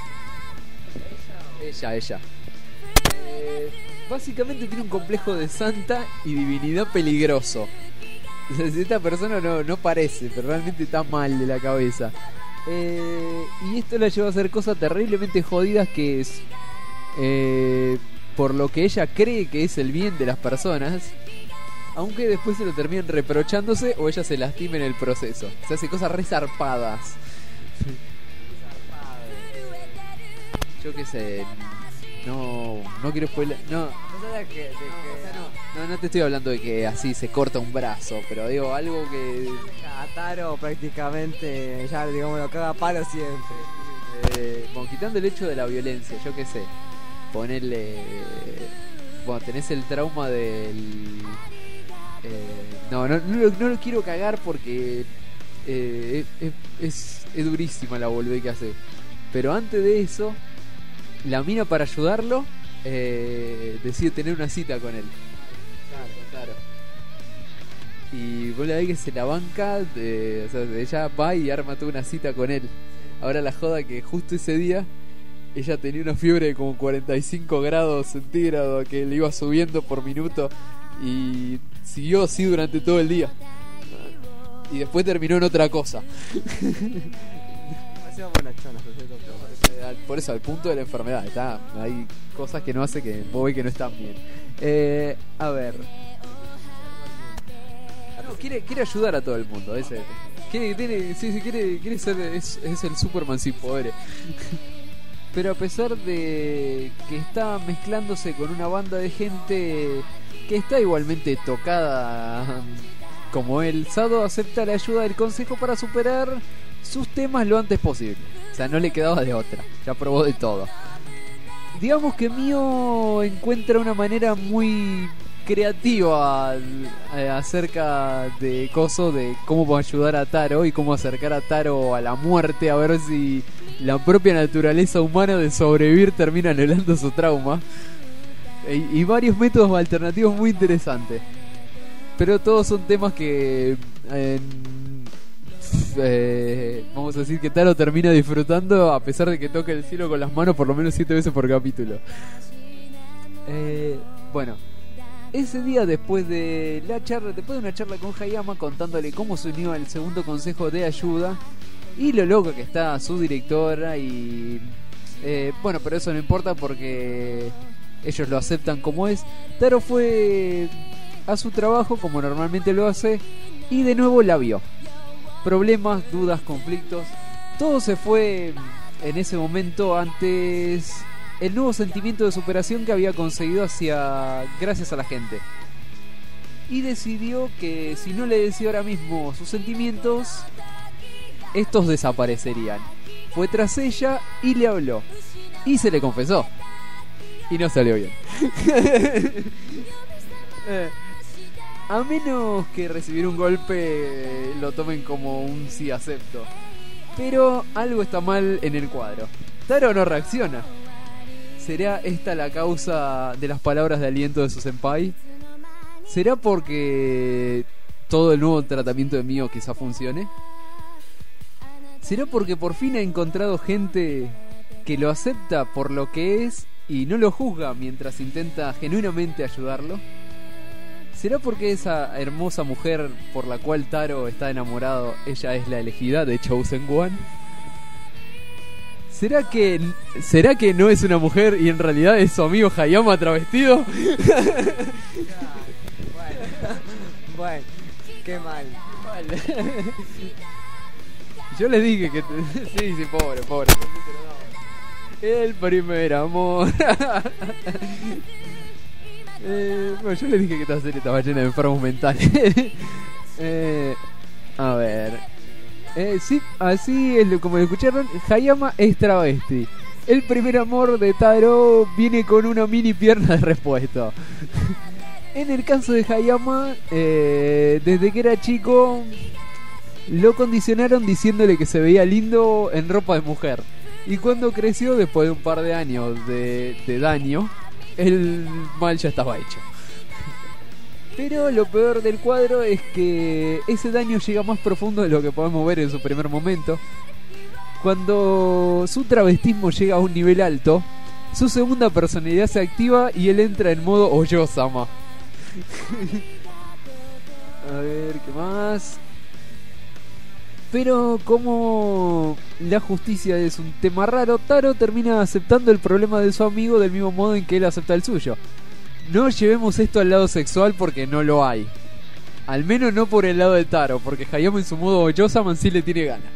Ella, ella. Eh, básicamente tiene un complejo de santa y divinidad peligroso. Esta persona no, no parece, pero realmente está mal de la cabeza. Eh, y esto la lleva a hacer cosas terriblemente jodidas, que es eh, por lo que ella cree que es el bien de las personas, aunque después se lo terminan reprochándose o ella se lastima en el proceso. Se hace cosas re zarpadas. Yo qué sé. No, no quiero spoiler. No, No sabes que, de que no, no te estoy hablando de que así se corta un brazo, pero digo algo que a Taro prácticamente ya, digamos, lo caga a palo siempre. eh, bueno, quitando el hecho de la violencia, yo qué sé. Ponerle, bueno, tenés el trauma del Eh, no, no, no, lo, no lo quiero cagar porque eh, es, es, es durísima la boludez que hace. Pero antes de eso, la mina, para ayudarlo, eh, decide tener una cita con él. Claro, claro. Y vos la ves que se la banca, de, o sea, ella va y arma toda una cita con él. Ahora la joda que justo ese día ella tenía una fiebre de como cuarenta y cinco grados centígrados que le iba subiendo por minuto y siguió así durante todo el día. y después terminó en otra cosa. Demasiado bonachona, Al- Por eso, al punto de la enfermedad, está, hay cosas que no hace que vos ves que no están bien. Eh, a ver. No, quiere, quiere ayudar a todo el mundo, ese. Quiere, tiene, sí, sí, quiere, quiere ser, es, es el Superman sin poderes. Pero a pesar de que está mezclándose con una banda de gente que está igualmente tocada como él, Sado acepta la ayuda del consejo para superar sus temas lo antes posible. O sea, no le quedaba de otra, ya probó de todo. Digamos que Mio encuentra una manera muy creativa eh, acerca de coso, de cómo ayudar a Taro y cómo acercar a Taro a la muerte, a ver si la propia naturaleza humana de sobrevivir termina anulando su trauma. Y, y varios métodos alternativos muy interesantes. Pero todos son temas que eh, eh, vamos a decir que Taro termina disfrutando a pesar de que toque el cielo con las manos por lo menos siete veces por capítulo. Eh, bueno, ese día después de la charla, después de una charla con Hayama contándole cómo se unió al segundo consejo de ayuda y lo loco que está su directora y eh, bueno, pero eso no importa porque ellos lo aceptan como es. Taro fue a su trabajo como normalmente lo hace y de nuevo la vio. Problemas, dudas, conflictos, todo se fue en ese momento antes el nuevo sentimiento de superación que había conseguido hacia gracias a la gente. Y decidió que si no le decía ahora mismo sus sentimientos, estos desaparecerían. Fue tras ella y le habló. Y se le confesó. Y no salió bien. eh, a menos que recibir un golpe lo tomen como un sí acepto. Pero algo está mal en el cuadro. Taro no reacciona. ¿Será esta la causa de las palabras de aliento de su senpai? ¿Será porque todo el nuevo tratamiento de Mio quizá funcione? ¿Será porque por fin ha encontrado gente que lo acepta por lo que es y no lo juzga mientras intenta genuinamente ayudarlo? ¿Será porque esa hermosa mujer por la cual Taro está enamorado, ella es la elegida de Chosen One? ¿Será que será que no es una mujer y en realidad es su amigo Hayama travestido? Bueno, bueno, qué mal. Yo les dije que sí, sí, pobre, pobre. El primer amor. eh, bueno, yo les dije que esta serie estaba llena de enfermos mentales. eh, a ver. Eh, sí, así es lo, como lo escucharon. Hayama es travesti. El primer amor de Taro viene con una mini pierna de repuesto. En el caso de Hayama, eh, desde que era chico lo condicionaron diciéndole que se veía lindo en ropa de mujer. Y cuando creció, después de un par de años de, de daño, el mal ya estaba hecho. Pero lo peor del cuadro es que ese daño llega más profundo de lo que podemos ver en su primer momento. Cuando su travestismo llega a un nivel alto, su segunda personalidad se activa y él entra en modo Oyosama. A ver, ¿qué más? Pero como la justicia es un tema raro, Taro termina aceptando el problema de su amigo del mismo modo en que él acepta el suyo. No llevemos esto al lado sexual porque no lo hay. Al menos no por el lado de Taro, porque Hayama en su modo Oyosama sí le tiene ganas.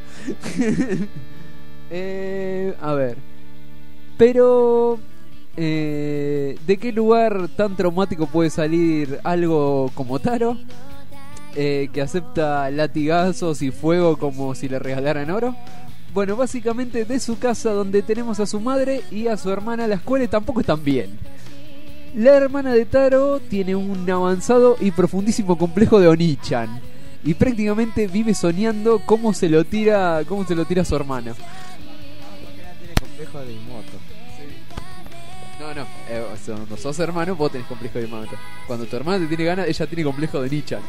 eh, a ver. Pero eh, ¿de qué lugar tan traumático puede salir algo como Taro? Eh, que acepta latigazos y fuego como si le regalaran oro. Bueno, básicamente de su casa, donde tenemos a su madre y a su hermana, las cuales tampoco están bien. La hermana de Taro tiene un avanzado y profundísimo complejo de Oni-chan y prácticamente vive soñando cómo se lo tira, cómo se lo tira a su hermano. Tiene complejo de Imoto. No, no, eh, cuando sos hermano vos tenés complejo de Imoto. Cuando tu hermana te tiene ganas, ella tiene complejo de Oni-chan.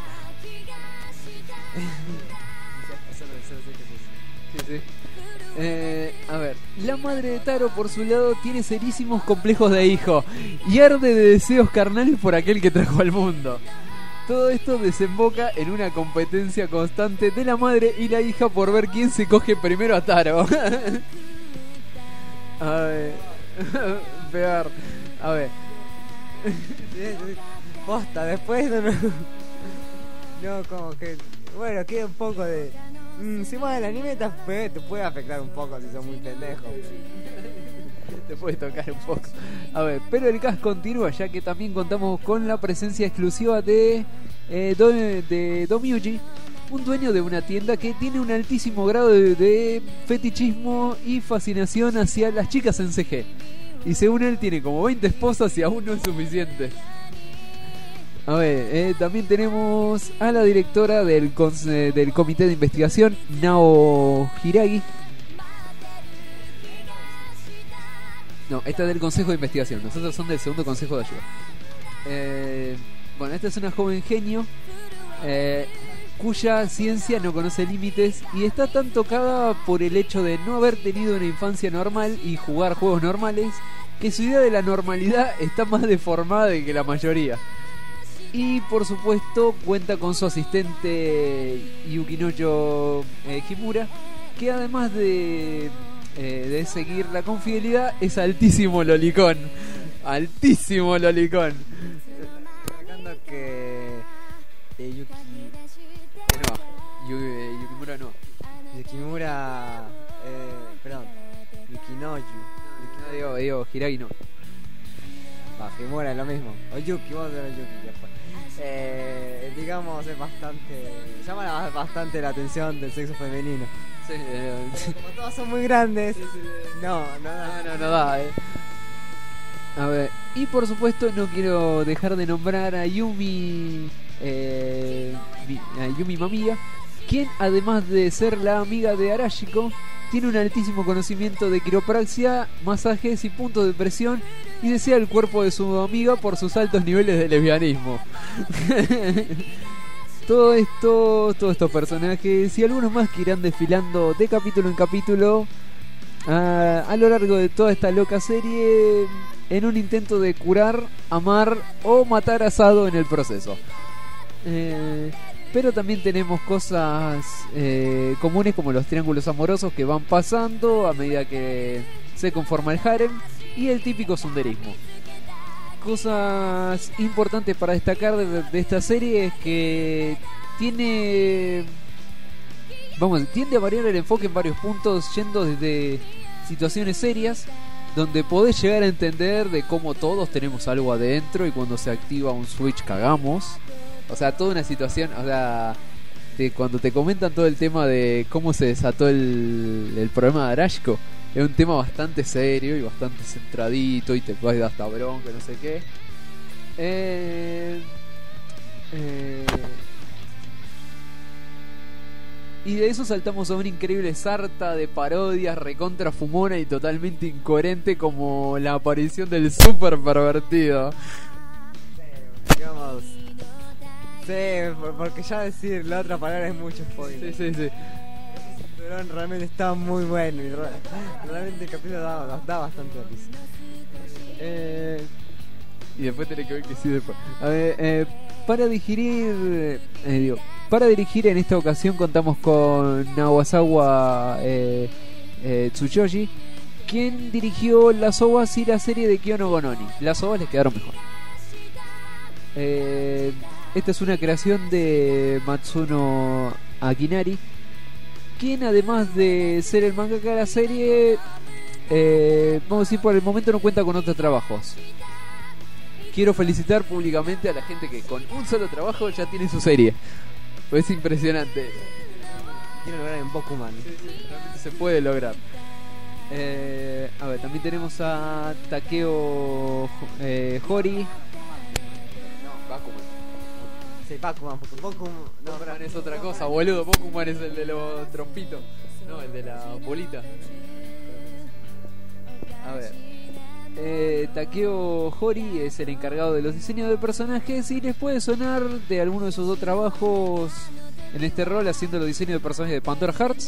Sí, sí. Eh, a ver, la madre de Taro por su lado tiene serísimos complejos de hijo y arde de deseos carnales por aquel que trajo al mundo. Todo esto desemboca en una competencia constante de la madre y la hija por ver quién se coge primero a Taro. A ver. Peor. A ver. Posta, después no, no, no, como que, bueno, queda un poco de, mm, si más el anime te, puede- te puede afectar un poco si sos muy pendejo. Te puede tocar un poco. A ver, pero el cast continúa ya que también contamos con la presencia exclusiva de eh, Do- de Domiuji, un dueño de una tienda que tiene un altísimo grado de, de fetichismo y fascinación hacia las chicas en C G. Y según él tiene como veinte esposas y aún no es suficiente. A ver, eh, también tenemos a la directora del, cons- eh, del comité de investigación, Nao Hiragi. No, esta es del consejo de investigación. Nosotros son del segundo consejo de ayuda. Eh, bueno, esta es una joven genio eh, cuya ciencia no conoce límites y está tan tocada por el hecho de no haber tenido una infancia normal y jugar juegos normales que su idea de la normalidad está más deformada de que la mayoría. Y por supuesto cuenta con su asistente Yukinoyo eh, Himura, que además de, eh, de seguirla con fidelidad es altísimo lolicón. Altísimo lolicón. Recordando que eh, Yuki, Que no, Yu- eh, Yukimura no. Yukimura, eh, perdón, Yukinoyu, No, digo, digo, Hiragi no. va, Himura es lo mismo, o Yuki, vamos a ver Yuki después. Eh, digamos, es bastante, llama la- bastante la atención del sexo femenino. Sí, eh, Como todos son muy grandes, no, no, no, no, no, no da, eh. A ver, y por supuesto no quiero dejar de nombrar a Yumi eh, mi- a Yumi Mamiya, quien además de ser la amiga de Arashiko, tiene un altísimo conocimiento de quiropraxia, masajes y puntos de presión y desea el cuerpo de su amiga por sus altos niveles de lesbianismo. Todo esto, todos estos personajes y algunos más que irán desfilando de capítulo en capítulo a, a lo largo de toda esta loca serie en un intento de curar, amar o matar asado en el proceso. Eh, pero también tenemos cosas eh, comunes como los triángulos amorosos que van pasando a medida que se conforma el harem y el típico sunderismo. Cosas importantes para destacar de, de esta serie es que tiene, vamos, tiende a variar el enfoque en varios puntos, yendo desde situaciones serias donde podés llegar a entender de cómo todos tenemos algo adentro y cuando se activa un switch cagamos. O sea, toda una situación, o sea, de cuando te comentan todo el tema de cómo se desató el, el problema de Arashiko, es un tema bastante serio y bastante centradito y te puedes dar hasta bronca, no sé qué. Eh, eh, y de eso saltamos a una increíble sarta de parodias recontra fumona y totalmente incoherente como la aparición del super pervertido. digamos, sí, por- porque ya decir la otra palabra es mucho spoiler. Sí, sí, sí. Pero realmente está muy bueno y re- realmente el capítulo da, da bastante risa. Eh, y después tenés que ver que sí después. A ver, eh, para digerir, eh, digo, para dirigir en esta ocasión contamos con Nawasawa eh, eh, Tsuyoshi, quien dirigió las O V As y la serie de Kyono Gononi. Las O V As les quedaron mejor. Eh, esta es una creación de Matsuno Akinari, quien además de ser el mangaka de la serie, eh, vamos a decir por el momento no cuenta con otros trabajos. Quiero felicitar públicamente a la gente que con un solo trabajo ya tiene su serie. Pues es impresionante. Quiero lograr en Bokuman. Realmente se puede lograr. Eh, a ver, también tenemos a Takeo eh, Hori. No, Bakuman. Sí, Bakuman, porque Bokuman. No, Bakuman pero es otra cosa, boludo. Bakuman es el de los trompitos. No, el de la bolita. A ver. Eh, Takeo Hori es el encargado de los diseños de personajes y les puede sonar de alguno de sus dos trabajos en este rol haciendo los diseños de personajes de Pandora Hearts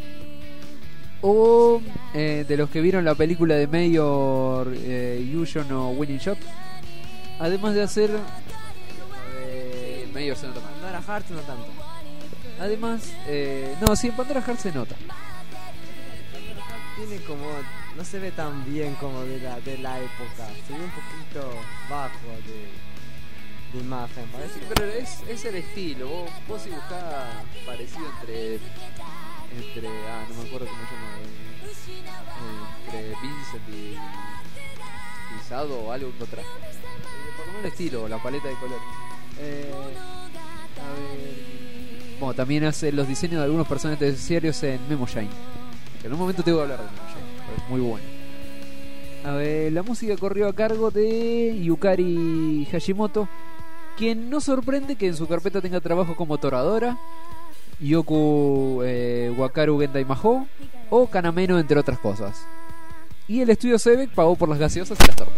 o eh, de los que vieron la película de Mayor eh, Yuyo no Winning Shot, además de hacer eh, Mayor se nota más. Pandora Hearts no tanto. Además, eh, no, sí, en Pandora Hearts se nota. Tiene como, no se ve tan bien como de la, de la época. Se ve un poquito bajo de, de imagen, parece. Sí, pero es, es el estilo. Vos, vos si buscás parecido entre, entre, ah, no me acuerdo cómo se llama, eh, entre Vincent y, y Sado o algo encontrás. Eh, por lo menos el estilo, la paleta de color. Eh, a ver. Bueno, también hace los diseños de algunos personajes terciarios en Memo Shine. En un momento tengo que hablar de Memo Shine, es muy bueno. A ver, la música corrió a cargo de Yukari Hashimoto, quien no sorprende que en su carpeta tenga trabajo como Toradora, Yoku eh, Wakaru Gendai Mahou o Kanameno, entre otras cosas. Y el estudio Sebek pagó por las gaseosas y las tortas.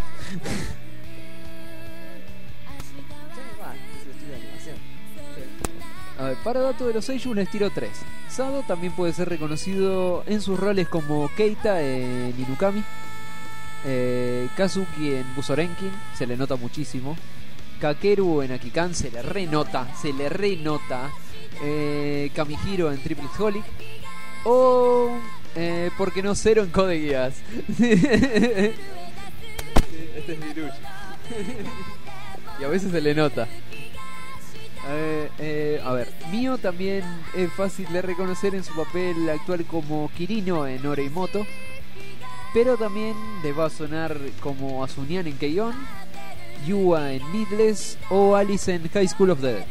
A ver, para datos de los Seiyuu les tiro tres. Sado también puede ser reconocido en sus roles como Keita en Inukami, eh, Kazuki en Busorenkin, se le nota muchísimo. Kakeru en Akikan, se le renota, se le renota. eh, Kamihiro en Triple Holic. O, eh, ¿por qué no Zero en Code Geass? Este es Miruchi. Y a veces se le nota. Eh, eh, a ver, Mio también es fácil de reconocer en su papel actual como Kirino en Oreimoto, pero también le va a sonar como Asunian en Keion, Yua en Needless o Alice en High School of the Dead.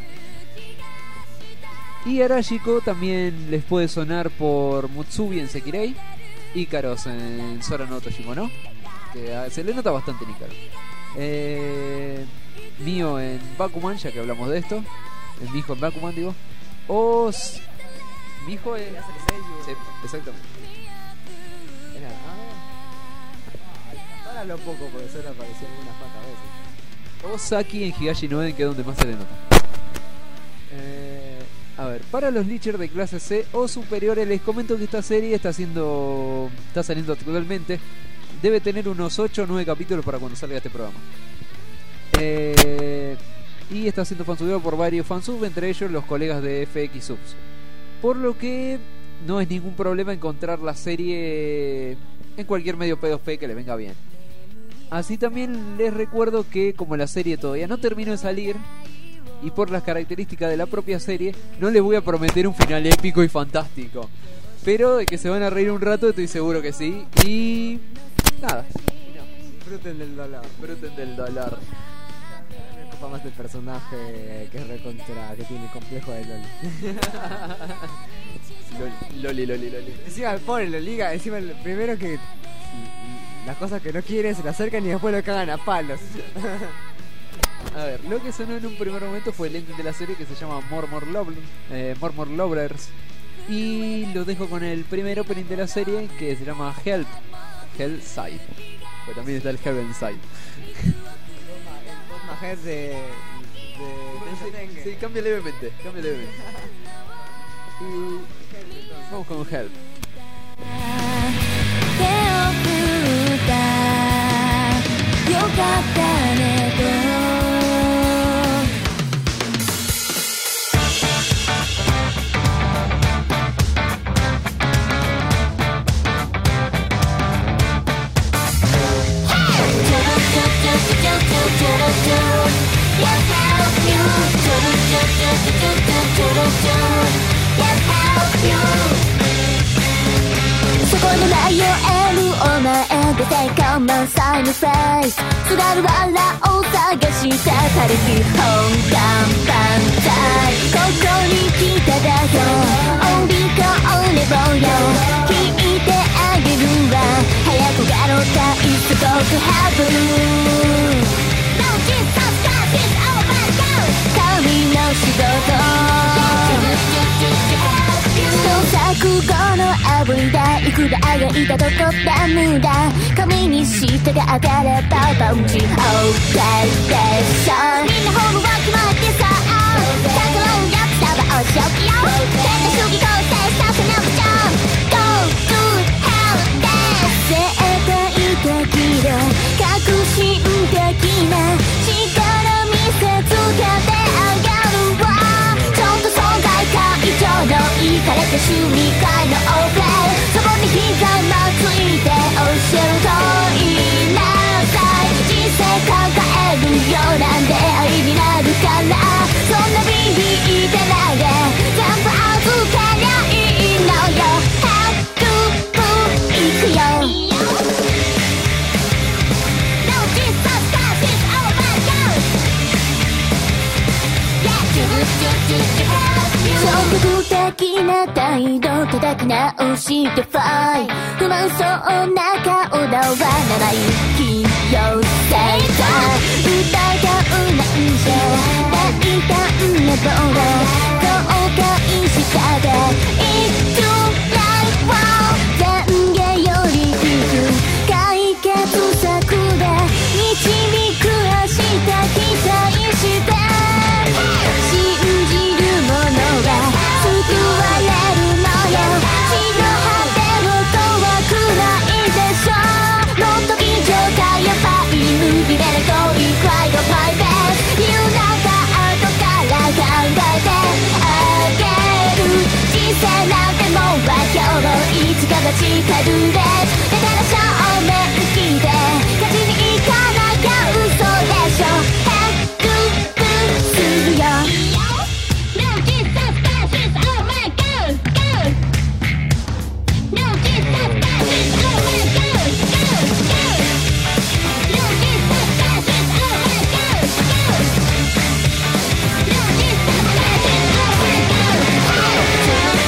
Y Arashiko también les puede sonar por Mutsubi en Sekirei, Ikaros en Sora no Toshimono, que uh, se le nota bastante en Ikaros. Eh, Mio en Bakuman, ya que hablamos de esto. En mi hijo en Bakuman, digo. O s- mi hijo es. Sí, exactamente. Era, ah, ahora lo poco porque solo apareció algunas pocas veces. O Saki en Higashi no Eden, que es donde más se le nota. Eh, a ver, para los Lichers de clase C o superiores, les comento que esta serie está haciendo. Está saliendo actualmente. Debe tener unos ocho o nueve capítulos para cuando salga este programa. Eh, y está siendo fansubido por varios fansubs, entre ellos los colegas de F X Subs. Por lo que no es ningún problema encontrar la serie en cualquier medio P dos P que le venga bien. Así también les recuerdo que como la serie todavía no terminó de salir y por las características de la propia serie, no les voy a prometer un final épico y fantástico, pero de que se van a reír un rato estoy seguro que sí. Y nada, Disfruten del dolor. disfruten del dolor. Me ocupa más del personaje que es recontra, que tiene complejo de LOL. Loli, loli, loli. Encima el pobre lo liga, encima el primero que las cosas que no quiere se le acercan y después lo cagan a palos. A ver, lo que sonó en un primer momento fue el ending de la serie, que se llama More More Love, eh, More More Lovers. Y lo dejo con el primer opening de la serie, que se llama Help, Hellside. Pero también está el Heaven Side. El Majed de... de... de Sí, cambia levemente, cambia levemente. Y vamos con Help. 手を振ったよかったねと そこのないよエルお前でせいか満載のフェイスすがるわらを探した他力本願万歳ここに来ただよオンリーコーレボよ聞いてあげるわ早くがろうたいすごくハブ No Jesus Christ is our man go 神の仕事錯誤のあぶりだいくらあがいたとこダムだ神に従ってればバウンジオーケーでしょみんなホームは決まってさ逆論やつだばおしょきよ天下主義構成させなくちゃ Go to hell です生体的で革新的な力見せつけてあげる趣味会のオフレそこに膝まついて教えるといいなさい人生抱えるようなんで愛になるからそんなビビってないで全部預けりゃいいのよヘッドプいくよ消極的な態度叩き直してファイ不満そうな顔だわなら息をせいか疑うなんじゃ大胆なボール後悔したでいくらは懺悔より低く解決策で導く明日期待していつかが近づいてだから正面切って勝ちに行かなきゃ嘘でしょヘッドプするよ No Jesus Christ oh my god god No Jesus Christ oh my god god god No Jesus Christ oh my god god No Jesus Christ oh my god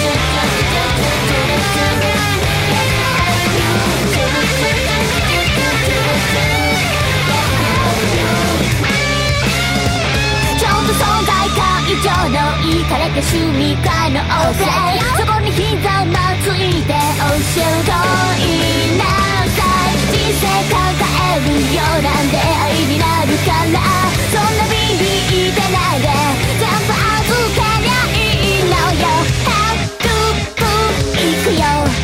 以上のイカれた趣味会のオフレそこに膝まついて教えるといいなさい人生抱えるようなんで愛になるからそんなビビってないで全部預けりゃいいのよヘッドプいくよ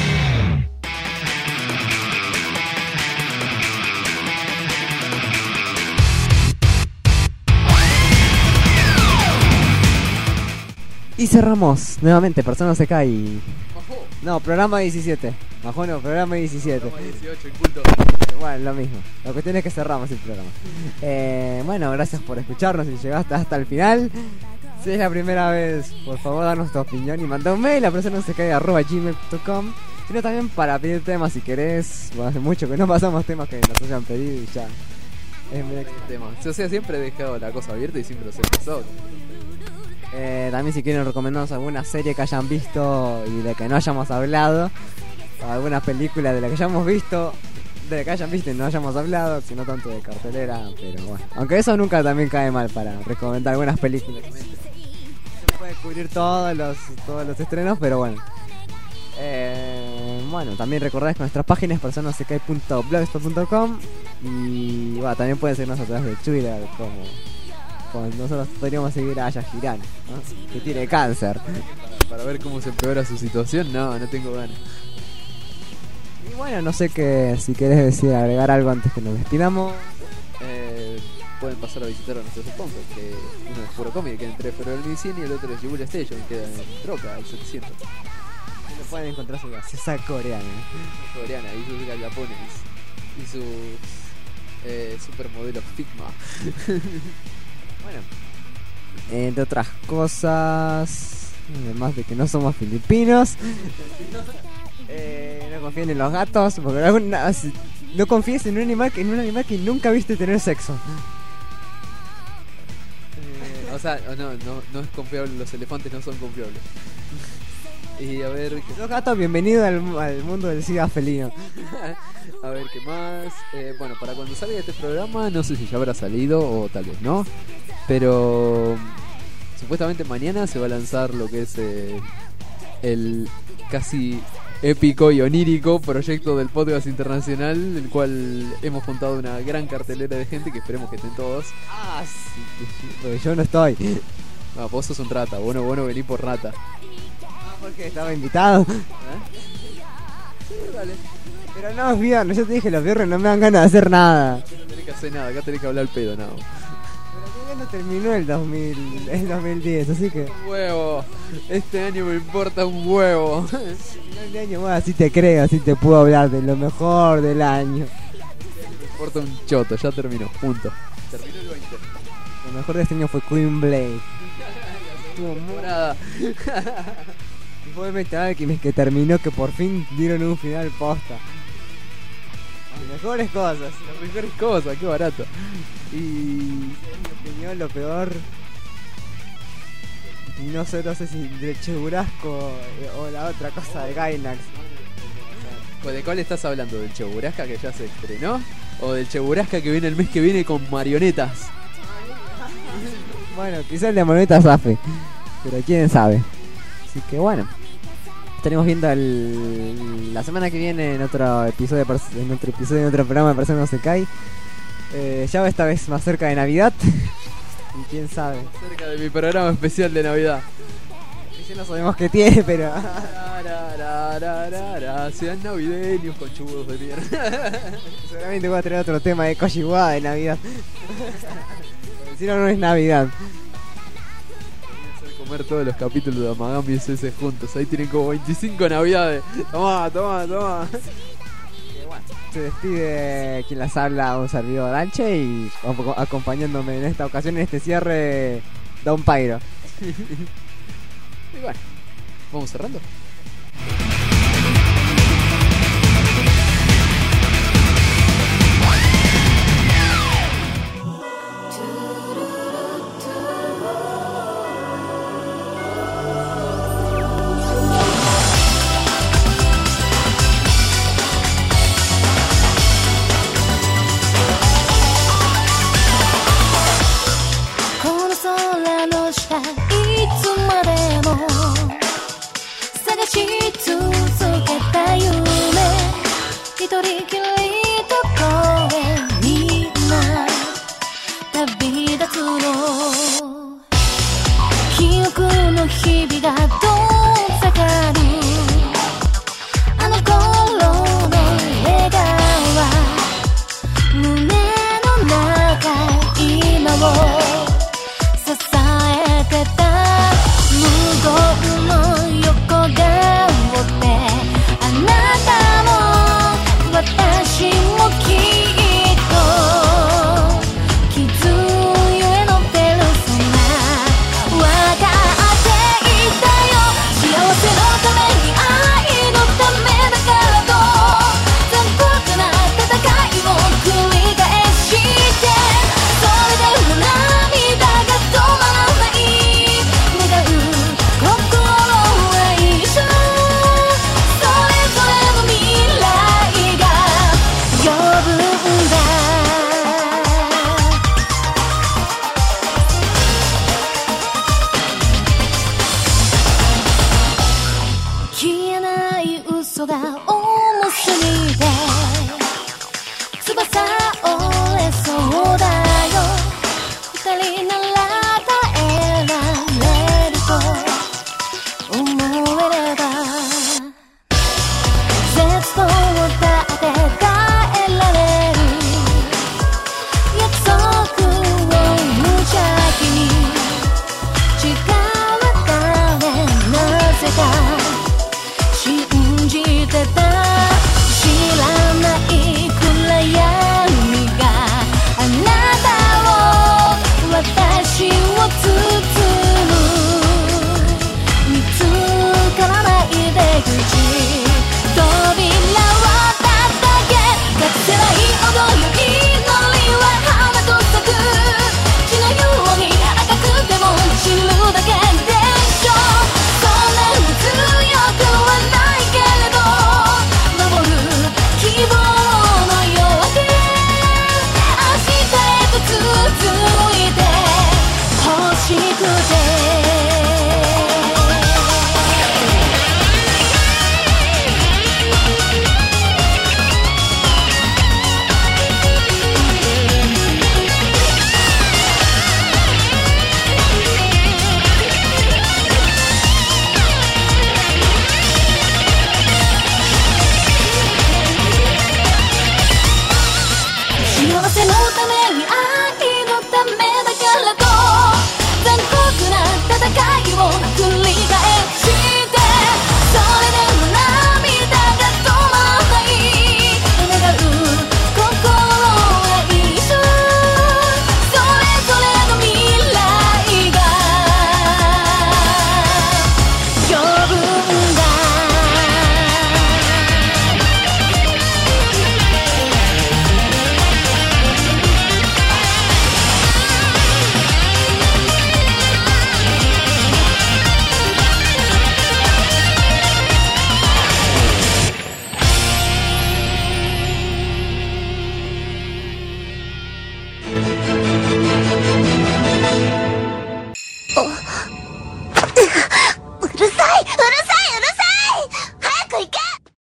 Y cerramos nuevamente Persona Sekai. No, programa diecisiete. Majó no, programa diecisiete. Programa dieciocho, inculto. Bueno, lo mismo. La cuestión es que cerramos el programa. Eh, bueno, gracias por escucharnos y llegaste hasta el final. Si es la primera vez, por favor, danos tu opinión y manda un mail a persona sekai arroba gmail punto com. Sino también para pedir temas si querés. Bueno, hace mucho que no pasamos temas que nos hayan pedido y ya. Es muy tema. O sea, siempre he dejado la cosa abierta y siempre los he empezado. Eh, también si quieren recomendarnos alguna serie que hayan visto y de que no hayamos hablado, o alguna película de la que hayamos visto, de la que hayan visto y no hayamos hablado, si no tanto de cartelera, pero bueno. Aunque eso nunca también cae mal para recomendar algunas películas. Se puede cubrir todos los, todos los estrenos, pero bueno. Eh, bueno, también recordad que nuestras páginas persona sekai punto blogspot punto com y bueno, también pueden seguirnos a través de Twitter como... nosotros podríamos seguir a Aya Girán, ¿no? Que tiene cáncer. Para, para ver cómo se empeora su situación, no, no tengo ganas. Y bueno, no sé qué, si querés decir, agregar algo antes que nos despidamos. Eh, pueden pasar a visitar a nuestros sponsors, que uno es Puro Comic, que entre Febrero mil cien y el otro es Shibuya Station, que queda en Troca, el setecientos. Y lo pueden encontrar su gaseosa coreana. Coreana, y sus galgapones, y sus eh, supermodelos Figma. Bueno, entre otras cosas, además de que no somos filipinos, eh, no confíen en los gatos, porque alguna, no confíes en un animal que en un animal que nunca viste tener sexo. Eh, o sea, no, no, no es confiable, los elefantes no son confiables. Y a ver, ¿qué... Los gatos, bienvenidos al, al mundo del SIDA felino. A ver, ¿qué más? Eh, bueno, para cuando salga este programa, no sé si ya habrá salido o tal vez no. Pero supuestamente mañana se va a lanzar lo que es eh, el casi épico y onírico proyecto del podcast internacional, el cual hemos juntado una gran cartelera de gente que esperemos que estén todos. Ah, sí, porque yo no estoy. Ah, vos sos un rata, vos no, vos no venís por rata. Ah, porque estaba invitado. ¿Eh? Sí, dale. Pero no es viernes, yo te dije, los viernes no me dan ganas de hacer nada. No tenés que hacer nada, acá tenés que hablar al pedo, nada. Pero todavía no terminó el dos mil, el dos mil diez, así que... Un huevo. Este año me importa un huevo. Final de año, bueno, así te creo, así te puedo hablar de lo mejor del año. Me importa un choto, ya terminó, punto. Terminó el veinte. Lo mejor de este año fue Queen Blade. Estuvo morada. Y fue el metal que, que terminó, que por fin dieron un final posta. Las mejores cosas. Las mejores cosas, qué barato. Y... En mi opinión, lo peor... No sé, no sé si de Churrasco o la otra cosa de Gainax. ¿De cuál estás hablando? ¿Del Cheburasca que ya se estrenó? ¿O del Cheburasca que viene el mes que viene con marionetas? Bueno, quizás el de Moneta Zafe, pero quién sabe. Así que bueno, estaremos viendo el, la semana que viene en otro episodio de, en otro episodio en otro programa de Persona no se cae. Eh, ya esta vez más cerca de Navidad. Y quién sabe. Cerca de mi programa especial de Navidad. Que no sabemos qué tiene, pero... Sean navideños, conchudos de mierda. Seguramente voy a tener otro tema de Koshiwa de Navidad. Si no, no es Navidad. Voy a hacer comer todos los capítulos de Amagami S S juntos. Ahí tienen como veinticinco navidades. Tomá, tomá, tomá. Se despide quien las habla, un servidor Anche, y acompañándome en esta ocasión en este cierre, Don Pyro. Y bueno, vamos cerrando. Selena